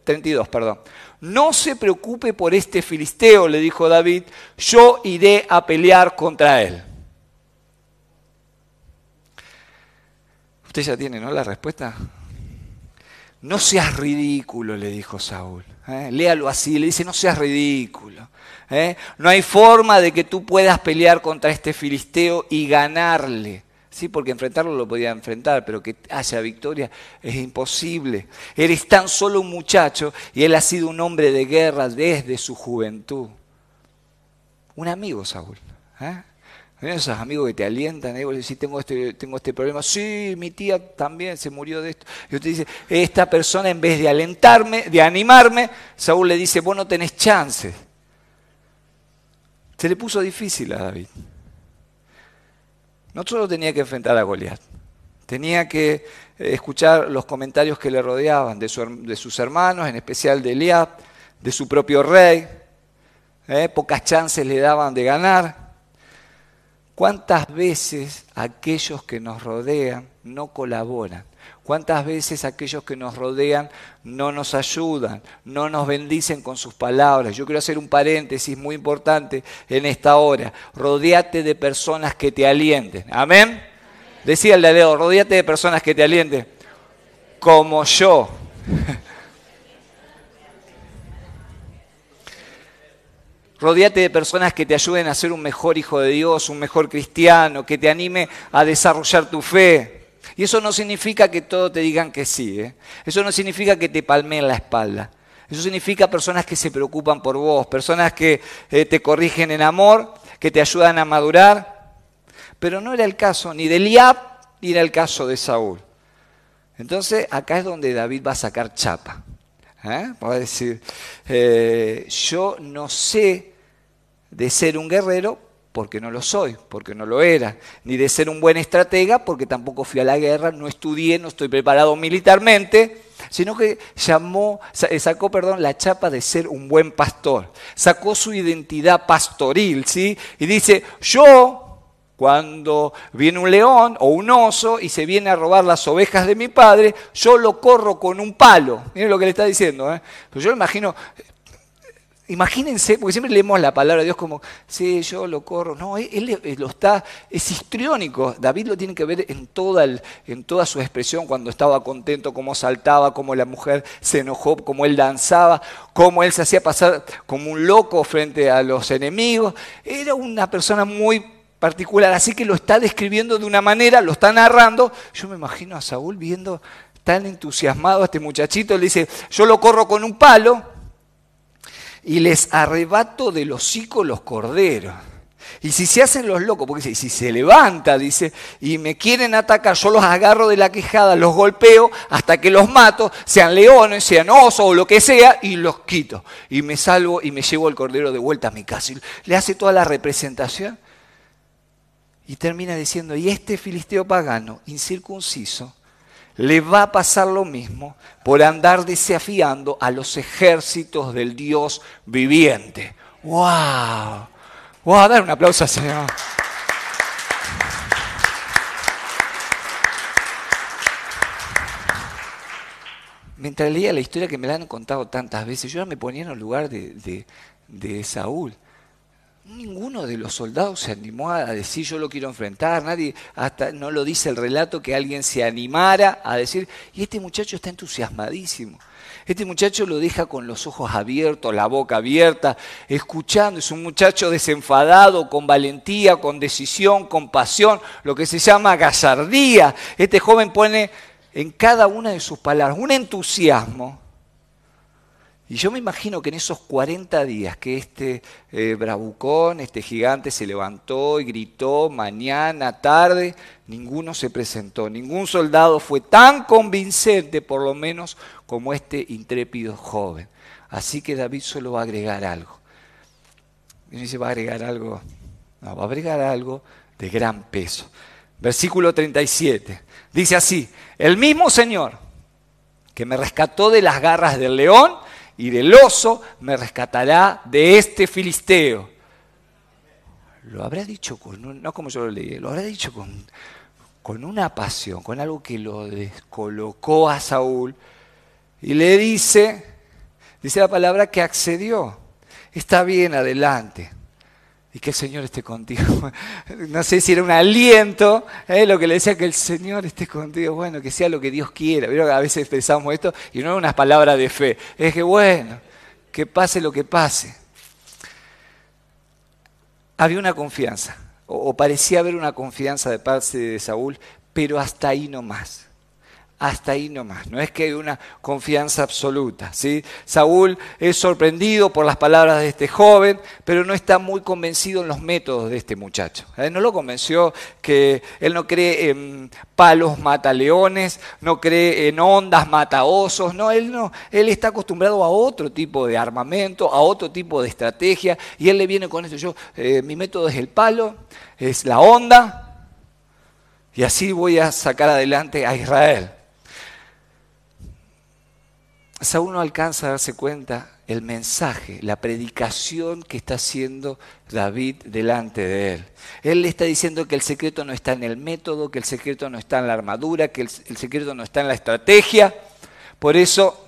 no se preocupe por este filisteo, le dijo David, yo iré a pelear contra él. Usted ya tiene, ¿no?, la respuesta. No seas ridículo, le dijo Saúl. Léalo así, le dice, no seas ridículo. No hay forma de que tú puedas pelear contra este filisteo y ganarle. Sí, porque enfrentarlo lo podía enfrentar, pero que haya victoria es imposible. Eres tan solo un muchacho y él ha sido un hombre de guerra desde su juventud. Un amigo, Saúl. Esos amigos que te alientan, y vos le decís, tengo este problema. Sí, mi tía también se murió de esto. Y usted dice, esta persona en vez de alentarme, de animarme, Saúl le dice, vos no tenés chances. Se le puso difícil a David. No solo tenía que enfrentar a Goliat, tenía que escuchar los comentarios que le rodeaban de sus hermanos, en especial de Eliab, de su propio rey. Pocas chances le daban de ganar. ¿Cuántas veces aquellos que nos rodean no colaboran? ¿Cuántas veces aquellos que nos rodean no nos ayudan, no nos bendicen con sus palabras? Yo quiero hacer un paréntesis muy importante en esta hora. Rodéate de personas que te alienten. ¿Amén? Decíale a Leo, rodéate de personas que te alienten. Como yo. Rodéate de personas que te ayuden a ser un mejor hijo de Dios, un mejor cristiano, que te anime a desarrollar tu fe. Y eso no significa que todos te digan que sí. Eso no significa que te palmeen la espalda. Eso significa personas que se preocupan por vos, personas que te corrigen en amor, que te ayudan a madurar. Pero no era el caso ni de Eliab ni era el caso de Saúl. Entonces acá es donde David va a sacar chapa. Va a decir, yo no sé de ser un guerrero porque no lo soy, porque no lo era, ni de ser un buen estratega porque tampoco fui a la guerra, no estudié, no estoy preparado militarmente, sino que sacó la chapa de ser un buen pastor, sacó su identidad pastoril, ¿sí? Y dice, yo, cuando viene un león o un oso y se viene a robar las ovejas de mi padre, yo lo corro con un palo. Miren lo que le está diciendo. Pero yo imagino, imagínense, porque siempre leemos la palabra de Dios como, sí, yo lo corro. No, él es histriónico. David lo tiene que ver en toda su expresión, cuando estaba contento, cómo saltaba, cómo la mujer se enojó, cómo él danzaba, cómo él se hacía pasar como un loco frente a los enemigos. Era una persona muy particular, así que lo está describiendo de una manera, lo está narrando. Yo me imagino a Saúl viendo tan entusiasmado a este muchachito, le dice, yo lo corro con un palo y les arrebato del hocico los corderos. Y si se hacen los locos, porque si se levanta, dice, y me quieren atacar, yo los agarro de la quijada, los golpeo hasta que los mato, sean leones, sean osos o lo que sea, y los quito. Y me salvo y me llevo el cordero de vuelta a mi casa. Y le hace toda la representación y termina diciendo, y este filisteo pagano, incircunciso, le va a pasar lo mismo por andar desafiando a los ejércitos del Dios viviente. ¡Wow! ¡Wow! Dar un aplauso al Señor. Mientras leía la historia que me la han contado tantas veces, yo me ponía en el lugar de Saúl. Ninguno de los soldados se animó a decir yo lo quiero enfrentar, nadie, hasta no lo dice el relato que alguien se animara a decir, y este muchacho está entusiasmadísimo. Este muchacho lo deja con los ojos abiertos, la boca abierta, escuchando. Es un muchacho desenfadado, con valentía, con decisión, con pasión, lo que se llama gallardía. Este joven pone en cada una de sus palabras un entusiasmo. Y yo me imagino que en esos 40 días que este bravucón, este gigante se levantó y gritó mañana, tarde, ninguno se presentó. Ningún soldado fue tan convincente, por lo menos, como este intrépido joven. Así que David solo va a agregar algo. Y dice, ¿va a agregar algo? No, va a agregar algo de gran peso. Versículo 37. Dice así, el mismo Señor que me rescató de las garras del león y del oso, me rescatará de este filisteo. Lo habrá dicho no como yo lo leí, lo habrá dicho con una pasión, con algo que lo descolocó a Saúl. Y le dice la palabra que accedió. Está bien, adelante. Y que el Señor esté contigo. No sé si era un aliento, lo que le decía, que el Señor esté contigo. Bueno, que sea lo que Dios quiera. ¿Vieron? A veces expresamos esto y no es unas palabras de fe. Es que bueno, que pase lo que pase. Había una confianza, o parecía haber una confianza de parte de Saúl, pero hasta ahí nomás. Hasta ahí nomás, no es que hay una confianza absoluta, ¿sí? Saúl es sorprendido por las palabras de este joven, pero no está muy convencido en los métodos de este muchacho. No lo convenció que él no cree en palos mata leones, no cree en ondas mata osos, no, él está acostumbrado a otro tipo de armamento, a otro tipo de estrategia, y él le viene con esto, mi método es el palo, es la onda, y así voy a sacar adelante a Israel. Saúl no alcanza a darse cuenta el mensaje, la predicación que está haciendo David delante de él. Él le está diciendo que el secreto no está en el método, que el secreto no está en la armadura, que el secreto no está en la estrategia. Por eso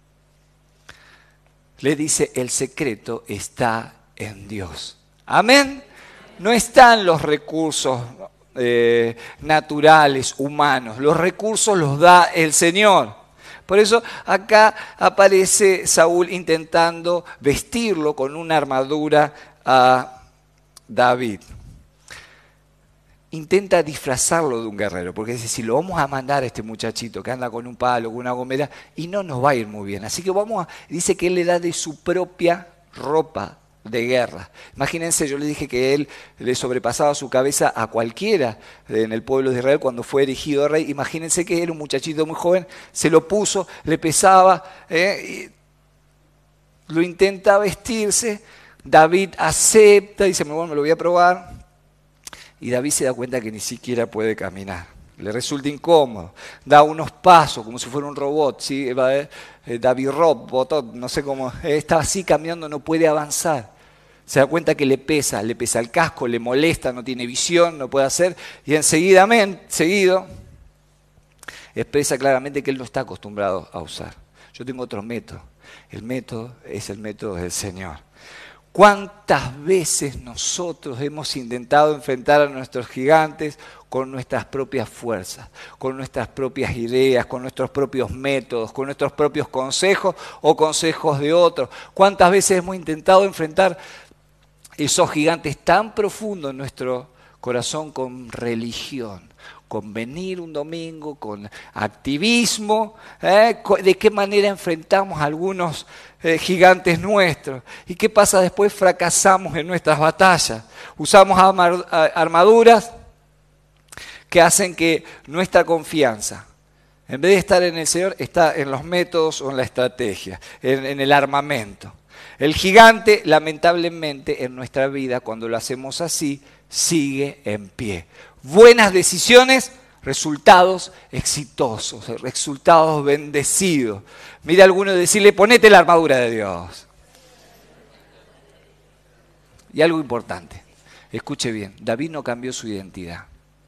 le dice, el secreto está en Dios. Amén. No están los recursos naturales, humanos. Los recursos los da el Señor. Por eso acá aparece Saúl intentando vestirlo con una armadura a David. Intenta disfrazarlo de un guerrero, porque dice, si lo vamos a mandar a este muchachito que anda con un palo, con una gomera, y no nos va a ir muy bien. Así que dice que él le da de su propia ropa de guerra. Imagínense, yo le dije que él le sobrepasaba su cabeza a cualquiera en el pueblo de Israel cuando fue erigido rey. Imagínense que era un muchachito muy joven, se lo puso, le pesaba, y lo intenta vestirse. David acepta, dice, bueno, me lo voy a probar. Y David se da cuenta que ni siquiera puede caminar. Le resulta incómodo, da unos pasos como si fuera un robot, ¿sí? David Robot, no sé cómo, está así caminando, no puede avanzar. Se da cuenta que le pesa el casco, le molesta, no tiene visión, no puede hacer, y seguido expresa claramente que él no está acostumbrado a usar. Yo tengo otro método, el método es el método del Señor. ¿Cuántas veces nosotros hemos intentado enfrentar a nuestros gigantes con nuestras propias fuerzas, con nuestras propias ideas, con nuestros propios métodos, con nuestros propios consejos o consejos de otros? ¿Cuántas veces hemos intentado enfrentar esos gigantes tan profundos en nuestro corazón con religión, con venir un domingo, con activismo, de qué manera enfrentamos a algunos gigantes nuestros. ¿Y qué pasa después? Fracasamos en nuestras batallas. Usamos armaduras que hacen que nuestra confianza, en vez de estar en el Señor, está en los métodos o en la estrategia, en el armamento. El gigante, lamentablemente, en nuestra vida, cuando lo hacemos así, sigue en pie. Buenas decisiones, resultados exitosos, resultados bendecidos. Mira a alguno decirle, ponete la armadura de Dios. Y algo importante, escuche bien, David no cambió su identidad.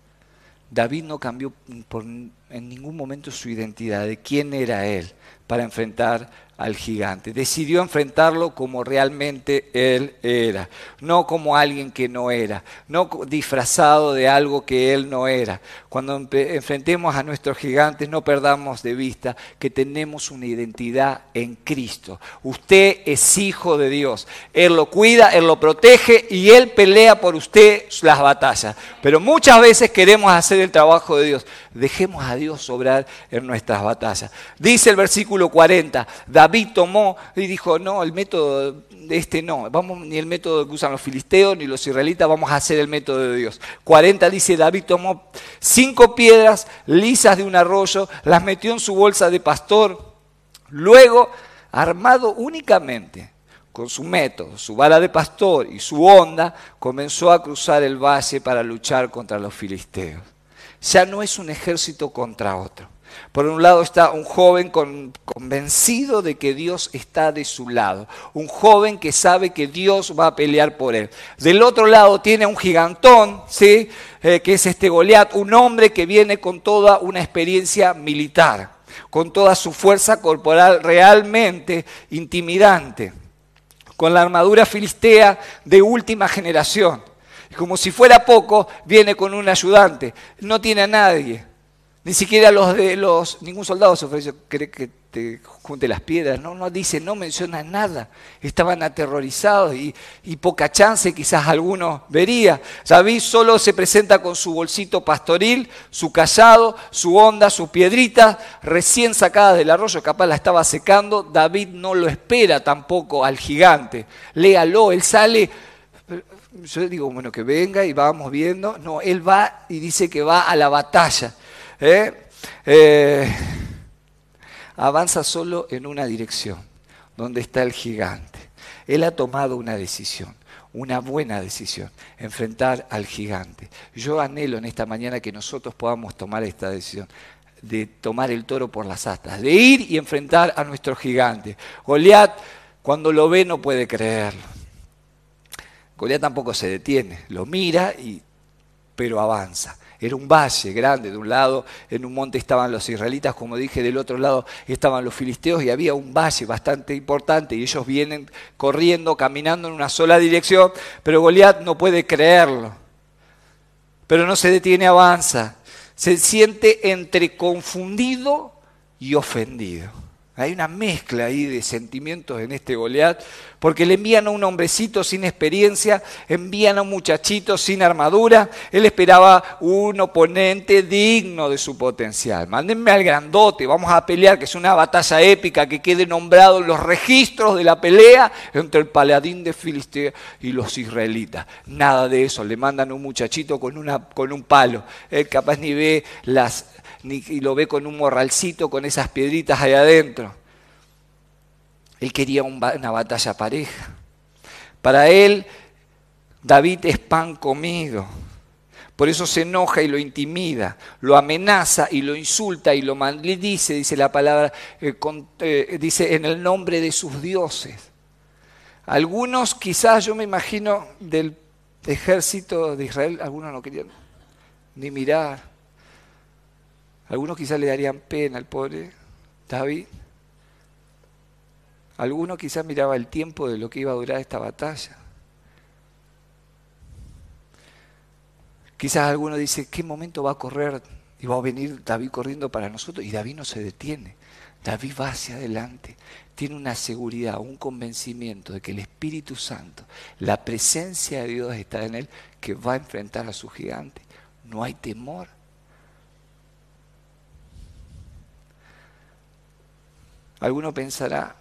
David no cambió en ningún momento su identidad, de quién era él, para enfrentar al gigante. Decidió enfrentarlo como realmente él era, no como alguien que no era, no disfrazado de algo que él no era. Cuando enfrentemos a nuestros gigantes, no perdamos de vista que tenemos una identidad en Cristo. Usted es hijo de Dios. Él lo cuida, Él lo protege y Él pelea por usted las batallas. Pero muchas veces queremos hacer el trabajo de Dios. Dejemos a Dios obrar en nuestras batallas. Dice el versículo 40, David tomó y dijo, no, el método de este no, ni el método que usan los filisteos ni los israelitas, vamos a hacer el método de Dios. 40 dice, David tomó 5 piedras lisas de un arroyo, las metió en su bolsa de pastor, luego, armado únicamente con su método, su vara de pastor y su honda, comenzó a cruzar el valle para luchar contra los filisteos. Ya no es un ejército contra otro. Por un lado está un joven convencido de que Dios está de su lado. Un joven que sabe que Dios va a pelear por él. Del otro lado tiene un gigantón, ¿sí? Que es Goliat, un hombre que viene con toda una experiencia militar, con toda su fuerza corporal realmente intimidante, con la armadura filistea de última generación. Como si fuera poco, viene con un ayudante. No tiene a nadie. Ni siquiera ningún soldado se ofreció, ¿cree que te junte las piedras? No dice, no menciona nada. Estaban aterrorizados y poca chance quizás alguno vería. David solo se presenta con su bolsito pastoril, su cayado, su honda, sus piedritas, recién sacadas del arroyo, capaz la estaba secando. David no lo espera tampoco al gigante. Léalo, él sale. Yo digo, bueno, que venga y vamos viendo. No, él va y dice que va a la batalla. Avanza solo en una dirección, donde está el gigante. Él ha tomado una decisión, una buena decisión, enfrentar al gigante. Yo anhelo en esta mañana que nosotros podamos tomar esta decisión, de tomar el toro por las astas, de ir y enfrentar a nuestro gigante. Goliat, cuando lo ve, no puede creerlo. Goliat tampoco se detiene, lo mira, pero avanza. Era un valle grande, de un lado en un monte estaban los israelitas, como dije, del otro lado estaban los filisteos y había un valle bastante importante y ellos vienen corriendo, caminando en una sola dirección, pero Goliat no puede creerlo. Pero no se detiene, avanza. Se siente entre confundido y ofendido. Hay una mezcla ahí de sentimientos en Goliat, porque le envían a un hombrecito sin experiencia, envían a un muchachito sin armadura. Él esperaba un oponente digno de su potencial. Mándenme al grandote, vamos a pelear, que es una batalla épica, que quede nombrado en los registros de la pelea entre el paladín de Filistea y los israelitas. Nada de eso, le mandan a un muchachito con un palo. Él capaz ni ve y lo ve con un morralcito, con esas piedritas ahí adentro. Él quería una batalla pareja. Para él, David es pan comido. Por eso se enoja y lo intimida, lo amenaza y lo insulta y lo maldice, dice la palabra, dice en el nombre de sus dioses. Algunos, quizás yo me imagino, del ejército de Israel, algunos no querían ni mirar. Algunos quizás le darían pena al pobre David. Algunos quizás miraba el tiempo de lo que iba a durar esta batalla. Quizás alguno dice, ¿qué momento va a correr y va a venir David corriendo para nosotros? Y David no se detiene. David va hacia adelante, tiene una seguridad, un convencimiento de que el Espíritu Santo, la presencia de Dios está en él, que va a enfrentar a su gigante. No hay temor. Alguno pensará,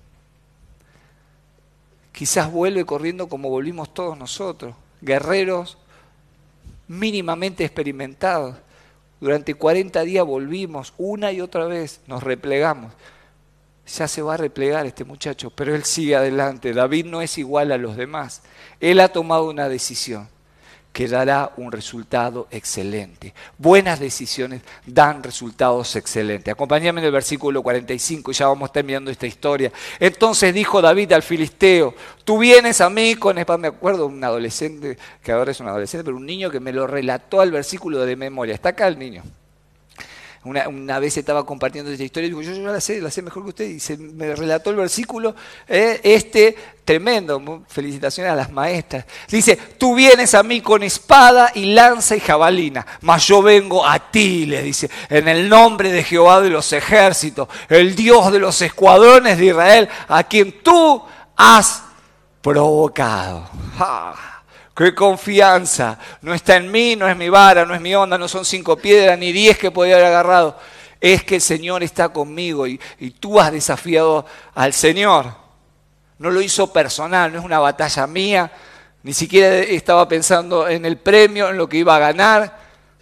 quizás vuelve corriendo como volvimos todos nosotros, guerreros mínimamente experimentados. Durante 40 días volvimos, una y otra vez nos replegamos. Ya se va a replegar este muchacho, pero él sigue adelante. David no es igual a los demás. Él ha tomado una decisión que dará un resultado excelente. Buenas decisiones dan resultados excelentes. Acompáñame en el versículo 45, ya vamos terminando esta historia. Entonces dijo David al filisteo, tú vienes a mí con espada. Me acuerdo de un adolescente, que ahora es un adolescente, pero un niño que me lo relató al versículo de memoria. Está acá el niño. Una vez estaba compartiendo esta historia y digo, yo la sé mejor que usted. Y me relató el versículo tremendo. Felicitaciones a las maestras. Dice, tú vienes a mí con espada y lanza y jabalina, mas yo vengo a ti, le dice, en el nombre de Jehová de los ejércitos, el Dios de los escuadrones de Israel, a quien tú has provocado. ¡Ja! ¡Qué confianza! No está en mí, no es mi vara, no es mi onda, no son 5 piedras, ni 10 que podía haber agarrado. Es que el Señor está conmigo y tú has desafiado al Señor. No lo hizo personal, no es una batalla mía, ni siquiera estaba pensando en el premio, en lo que iba a ganar.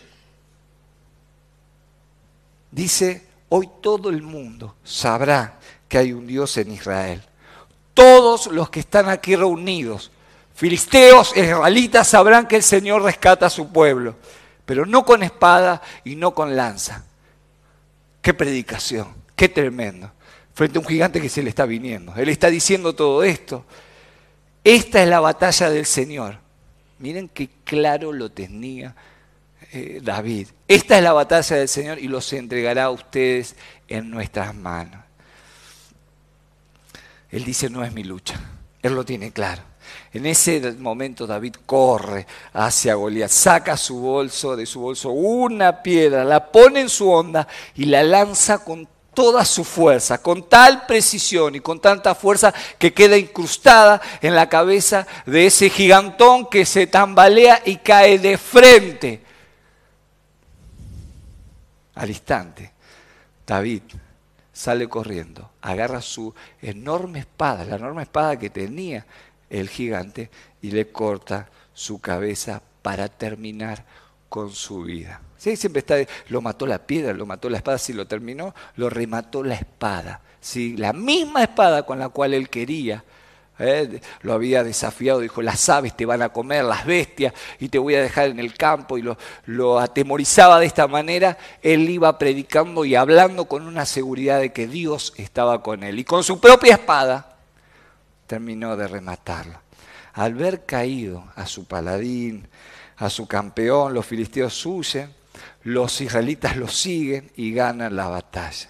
Dice, hoy todo el mundo sabrá que hay un Dios en Israel. Todos los que están aquí reunidos, filisteos, israelitas, sabrán que el Señor rescata a su pueblo, pero no con espada y no con lanza. ¡Qué predicación! ¡Qué tremendo! Frente a un gigante que se le está viniendo. Él está diciendo todo esto. Esta es la batalla del Señor. Miren qué claro lo tenía David. Esta es la batalla del Señor y los entregará a ustedes en nuestras manos. Él dice, no es mi lucha. Él lo tiene claro. En ese momento David corre hacia Goliat, saca de su bolso una piedra, la pone en su honda y la lanza con toda su fuerza, con tal precisión y con tanta fuerza que queda incrustada en la cabeza de ese gigantón que se tambalea y cae de frente. Al instante, David sale corriendo, agarra su enorme espada, la enorme espada que tenía el gigante, y le corta su cabeza para terminar con su vida. ¿Sí? Siempre está, lo mató la piedra, lo mató la espada, si lo terminó, lo remató la espada. ¿Sí? La misma espada con la cual él quería, lo había desafiado, dijo, las aves te van a comer, las bestias, y te voy a dejar en el campo, y lo atemorizaba de esta manera. Él iba predicando y hablando con una seguridad de que Dios estaba con él, y con su propia espada terminó de rematarla. Al ver caído a su paladín, a su campeón, los filisteos huyen, los israelitas lo siguen y ganan la batalla.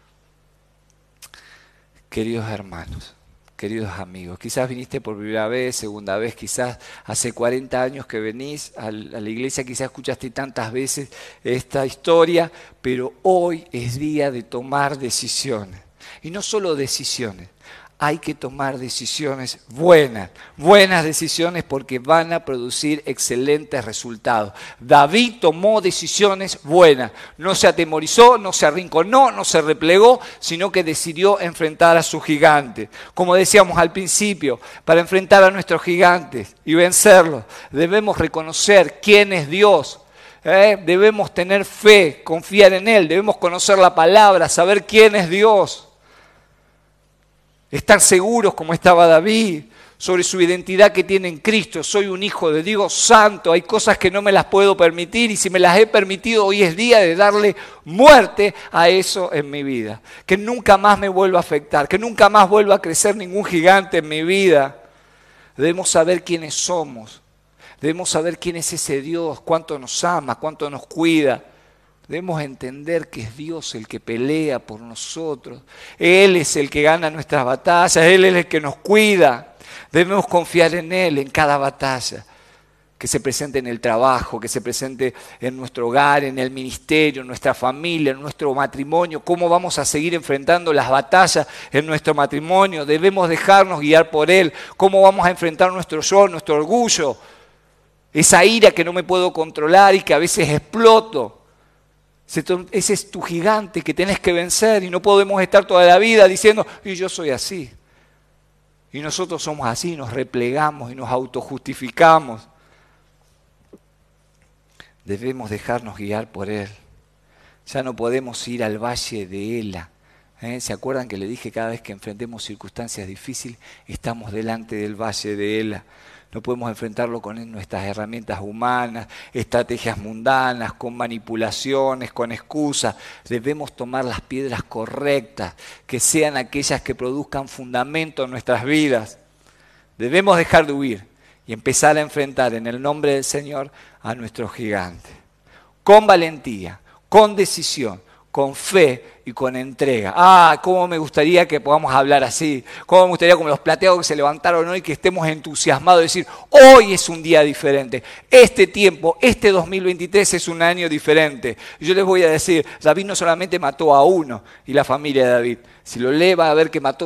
Queridos hermanos, queridos amigos, quizás viniste por primera vez, segunda vez, quizás hace 40 años que venís a la iglesia, quizás escuchaste tantas veces esta historia, pero hoy es día de tomar decisiones. Y no solo decisiones, hay que tomar decisiones buenas decisiones, porque van a producir excelentes resultados. David tomó decisiones buenas, no se atemorizó, no se arrinconó, no se replegó, sino que decidió enfrentar a su gigante. Como decíamos al principio, para enfrentar a nuestros gigantes y vencerlos, debemos reconocer quién es Dios. Debemos tener fe, confiar en Él, debemos conocer la palabra, saber quién es Dios. Estar seguros como estaba David sobre su identidad que tiene en Cristo. Soy un hijo de Dios santo, hay cosas que no me las puedo permitir, y si me las he permitido, hoy es día de darle muerte a eso en mi vida. Que nunca más me vuelva a afectar, que nunca más vuelva a crecer ningún gigante en mi vida. Debemos saber quiénes somos, debemos saber quién es ese Dios, cuánto nos ama, cuánto nos cuida. Debemos entender que es Dios el que pelea por nosotros. Él es el que gana nuestras batallas, Él es el que nos cuida. Debemos confiar en Él en cada batalla. que se presente en el trabajo, que se presente en nuestro hogar, en el ministerio, en nuestra familia, en nuestro matrimonio. ¿Cómo vamos a seguir enfrentando las batallas en nuestro matrimonio? Debemos dejarnos guiar por Él. ¿Cómo vamos a enfrentar nuestro yo, nuestro orgullo? Esa ira que no me puedo controlar y que a veces exploto. Ese es tu gigante que tenés que vencer y no podemos estar toda la vida diciendo, y yo soy así. Y nosotros somos así, nos replegamos y nos autojustificamos. Debemos dejarnos guiar por Él. Ya no podemos ir al valle de Ela. ¿Se acuerdan que le dije cada vez que enfrentemos circunstancias difíciles, estamos delante del valle de Ela? No podemos enfrentarlo con nuestras herramientas humanas, estrategias mundanas, con manipulaciones, con excusas. Debemos tomar las piedras correctas, que sean aquellas que produzcan fundamento en nuestras vidas. Debemos dejar de huir y empezar a enfrentar en el nombre del Señor a nuestro gigante. Con valentía, con decisión, con fe y con entrega. Cómo me gustaría que podamos hablar así. Cómo me gustaría, como los plateados que se levantaron hoy, que estemos entusiasmados de decir, hoy es un día diferente. Este tiempo, este 2023 es un año diferente. Y yo les voy a decir, David no solamente mató a uno y la familia de David. Si lo lee va a ver que mató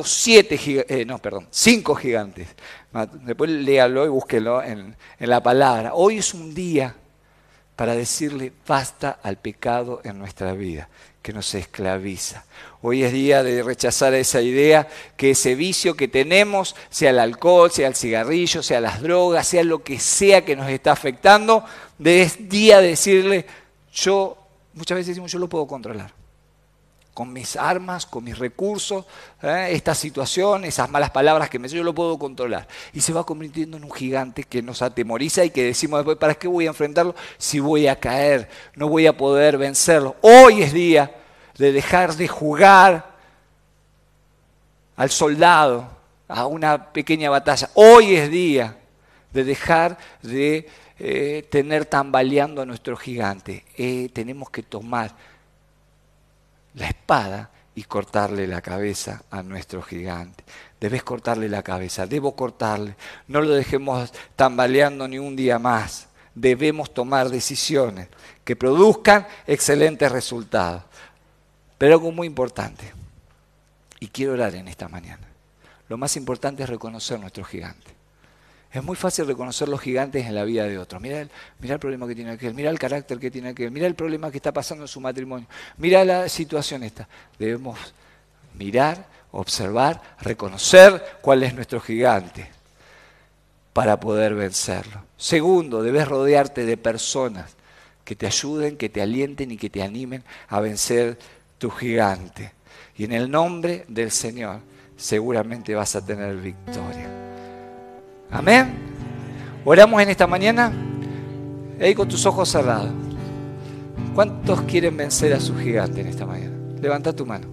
5 gigantes. Después léalo y búsquelo en la palabra. Hoy es un día para decirle basta al pecado en nuestra vida, que nos esclaviza. Hoy es día de rechazar esa idea que ese vicio que tenemos, sea el alcohol, sea el cigarrillo, sea las drogas, sea lo que sea que nos está afectando, es día de decirle, muchas veces decimos, yo lo puedo controlar. Con mis armas, con mis recursos, esta situación, esas malas palabras que yo lo puedo controlar. Y se va convirtiendo en un gigante que nos atemoriza y que decimos después, ¿para qué voy a enfrentarlo si voy a caer? No voy a poder vencerlo. Hoy es día de dejar de jugar al soldado, a una pequeña batalla. Hoy es día de dejar de tener tambaleando a nuestro gigante. Tenemos que tomar la espada y cortarle la cabeza a nuestro gigante. Debes cortarle la cabeza, debo cortarle. No lo dejemos tambaleando ni un día más. Debemos tomar decisiones que produzcan excelentes resultados. Pero algo muy importante, y quiero orar en esta mañana, lo más importante es reconocer nuestro gigante. Es muy fácil reconocer los gigantes en la vida de otros. Mira el problema que tiene aquel, mira el carácter que tiene aquel, mira el problema que está pasando en su matrimonio, mira la situación esta. Debemos mirar, observar, reconocer cuál es nuestro gigante para poder vencerlo. Segundo, debes rodearte de personas que te ayuden, que te alienten y que te animen a vencer tu gigante. Y en el nombre del Señor seguramente vas a tener victoria. Amén. Oramos en esta mañana. Ahí con tus ojos cerrados. ¿Cuántos quieren vencer a su gigante en esta mañana? Levanta tu mano.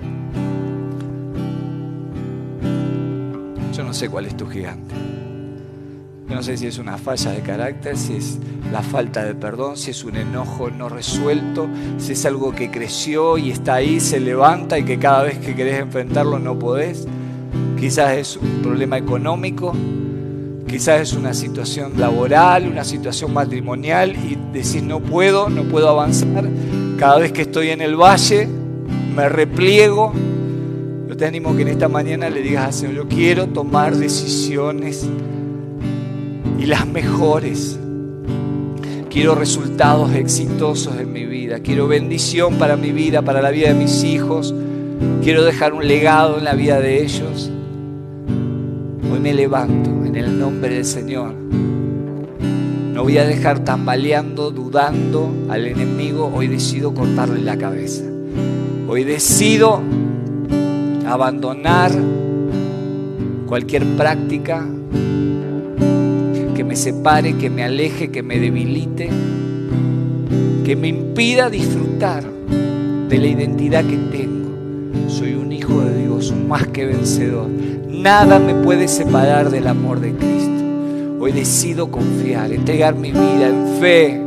Yo no sé cuál es tu gigante. Yo no sé si es una falla de carácter, si es la falta de perdón, si es un enojo no resuelto, si es algo que creció y está ahí, se levanta y que cada vez que querés enfrentarlo no podés. Quizás es un problema económico. Quizás es una situación laboral, una situación matrimonial y decís no puedo avanzar. Cada vez que estoy en el valle me repliego. Yo te animo que en esta mañana le digas al Señor, yo quiero tomar decisiones y las mejores. Quiero resultados exitosos en mi vida. Quiero bendición para mi vida, para la vida de mis hijos. Quiero dejar un legado en la vida de ellos. Hoy me levanto en el nombre del Señor. No voy a dejar tambaleando, dudando al enemigo. Hoy decido cortarle la cabeza. Hoy decido abandonar cualquier práctica que me separe, que me aleje, que me debilite, que me impida disfrutar de la identidad que tengo. Soy un hijo de Dios, un más que vencedor. Nada me puede separar del amor de Cristo. Hoy decido confiar, entregar mi vida en fe.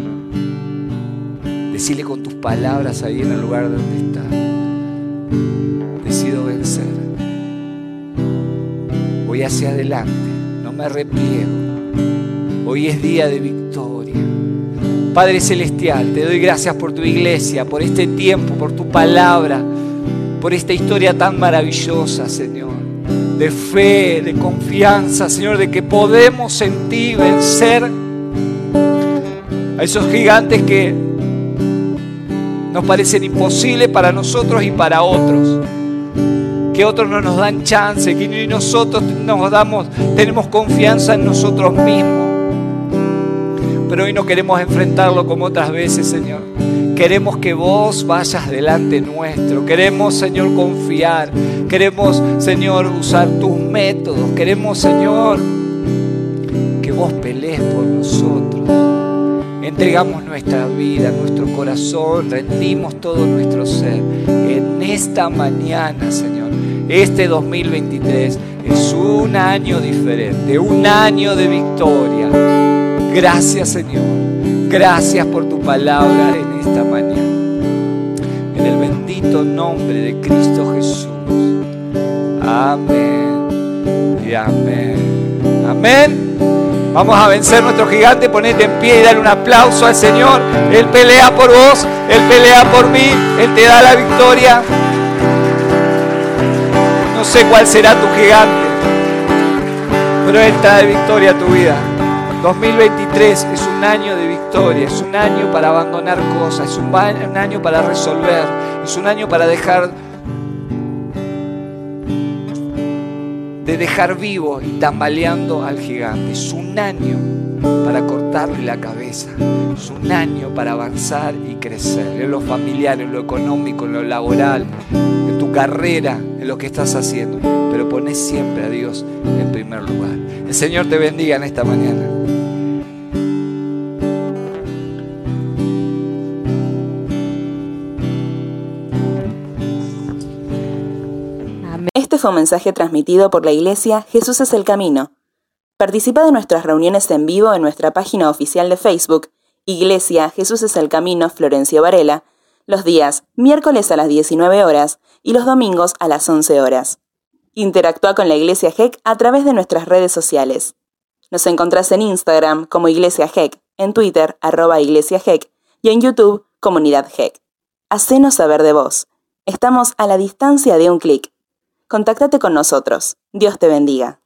Decirle con tus palabras ahí en el lugar donde estás. Decido vencer. Voy hacia adelante, no me repliego. Hoy es día de victoria. Padre Celestial, te doy gracias por tu iglesia, por este tiempo, por tu palabra, por esta historia tan maravillosa, Señor, de fe, de confianza, Señor, de que podemos en ti vencer a esos gigantes que nos parecen imposibles para nosotros y para otros, que otros no nos dan chance, que ni nosotros tenemos confianza en nosotros mismos. Pero hoy no queremos enfrentarlo como otras veces, Señor. Queremos que vos vayas delante nuestro. Queremos, Señor, confiar. Queremos, Señor, usar tus métodos. Queremos, Señor, que vos pelees por nosotros. Entregamos nuestra vida, nuestro corazón, rendimos todo nuestro ser. En esta mañana, Señor, este 2023 es un año diferente, un año de victoria. Gracias, Señor. Gracias por tu palabra en esta mañana. En el bendito nombre de Cristo Jesús. Amén y amén. Amén. Vamos a vencer nuestro gigante. Ponete en pie y dale un aplauso al Señor. Él pelea por vos. Él pelea por mí. Él te da la victoria. No sé cuál será tu gigante, pero Él trae victoria a tu vida. 2023 es un año de victoria, es un año para abandonar cosas, es un año para resolver, es un año para dejar vivo y tambaleando al gigante. Es un año para cortarle la cabeza, es un año para avanzar y crecer en lo familiar, en lo económico, en lo laboral, en tu carrera, en lo que estás haciendo. Pero pones siempre a Dios en primer lugar. El Señor te bendiga en esta mañana. Este fue un mensaje transmitido por la Iglesia Jesús es el Camino. Participa de nuestras reuniones en vivo en nuestra página oficial de Facebook, Iglesia Jesús es el Camino Florencio Varela, los días miércoles a las 19 horas y los domingos a las 11 horas. Interactúa con la Iglesia GEC a través de nuestras redes sociales. Nos encontrás en Instagram como Iglesia GEC, en Twitter @Iglesia GEC y en YouTube Comunidad GEC. Hacenos saber de vos. Estamos a la distancia de un clic. Contáctate con nosotros. Dios te bendiga.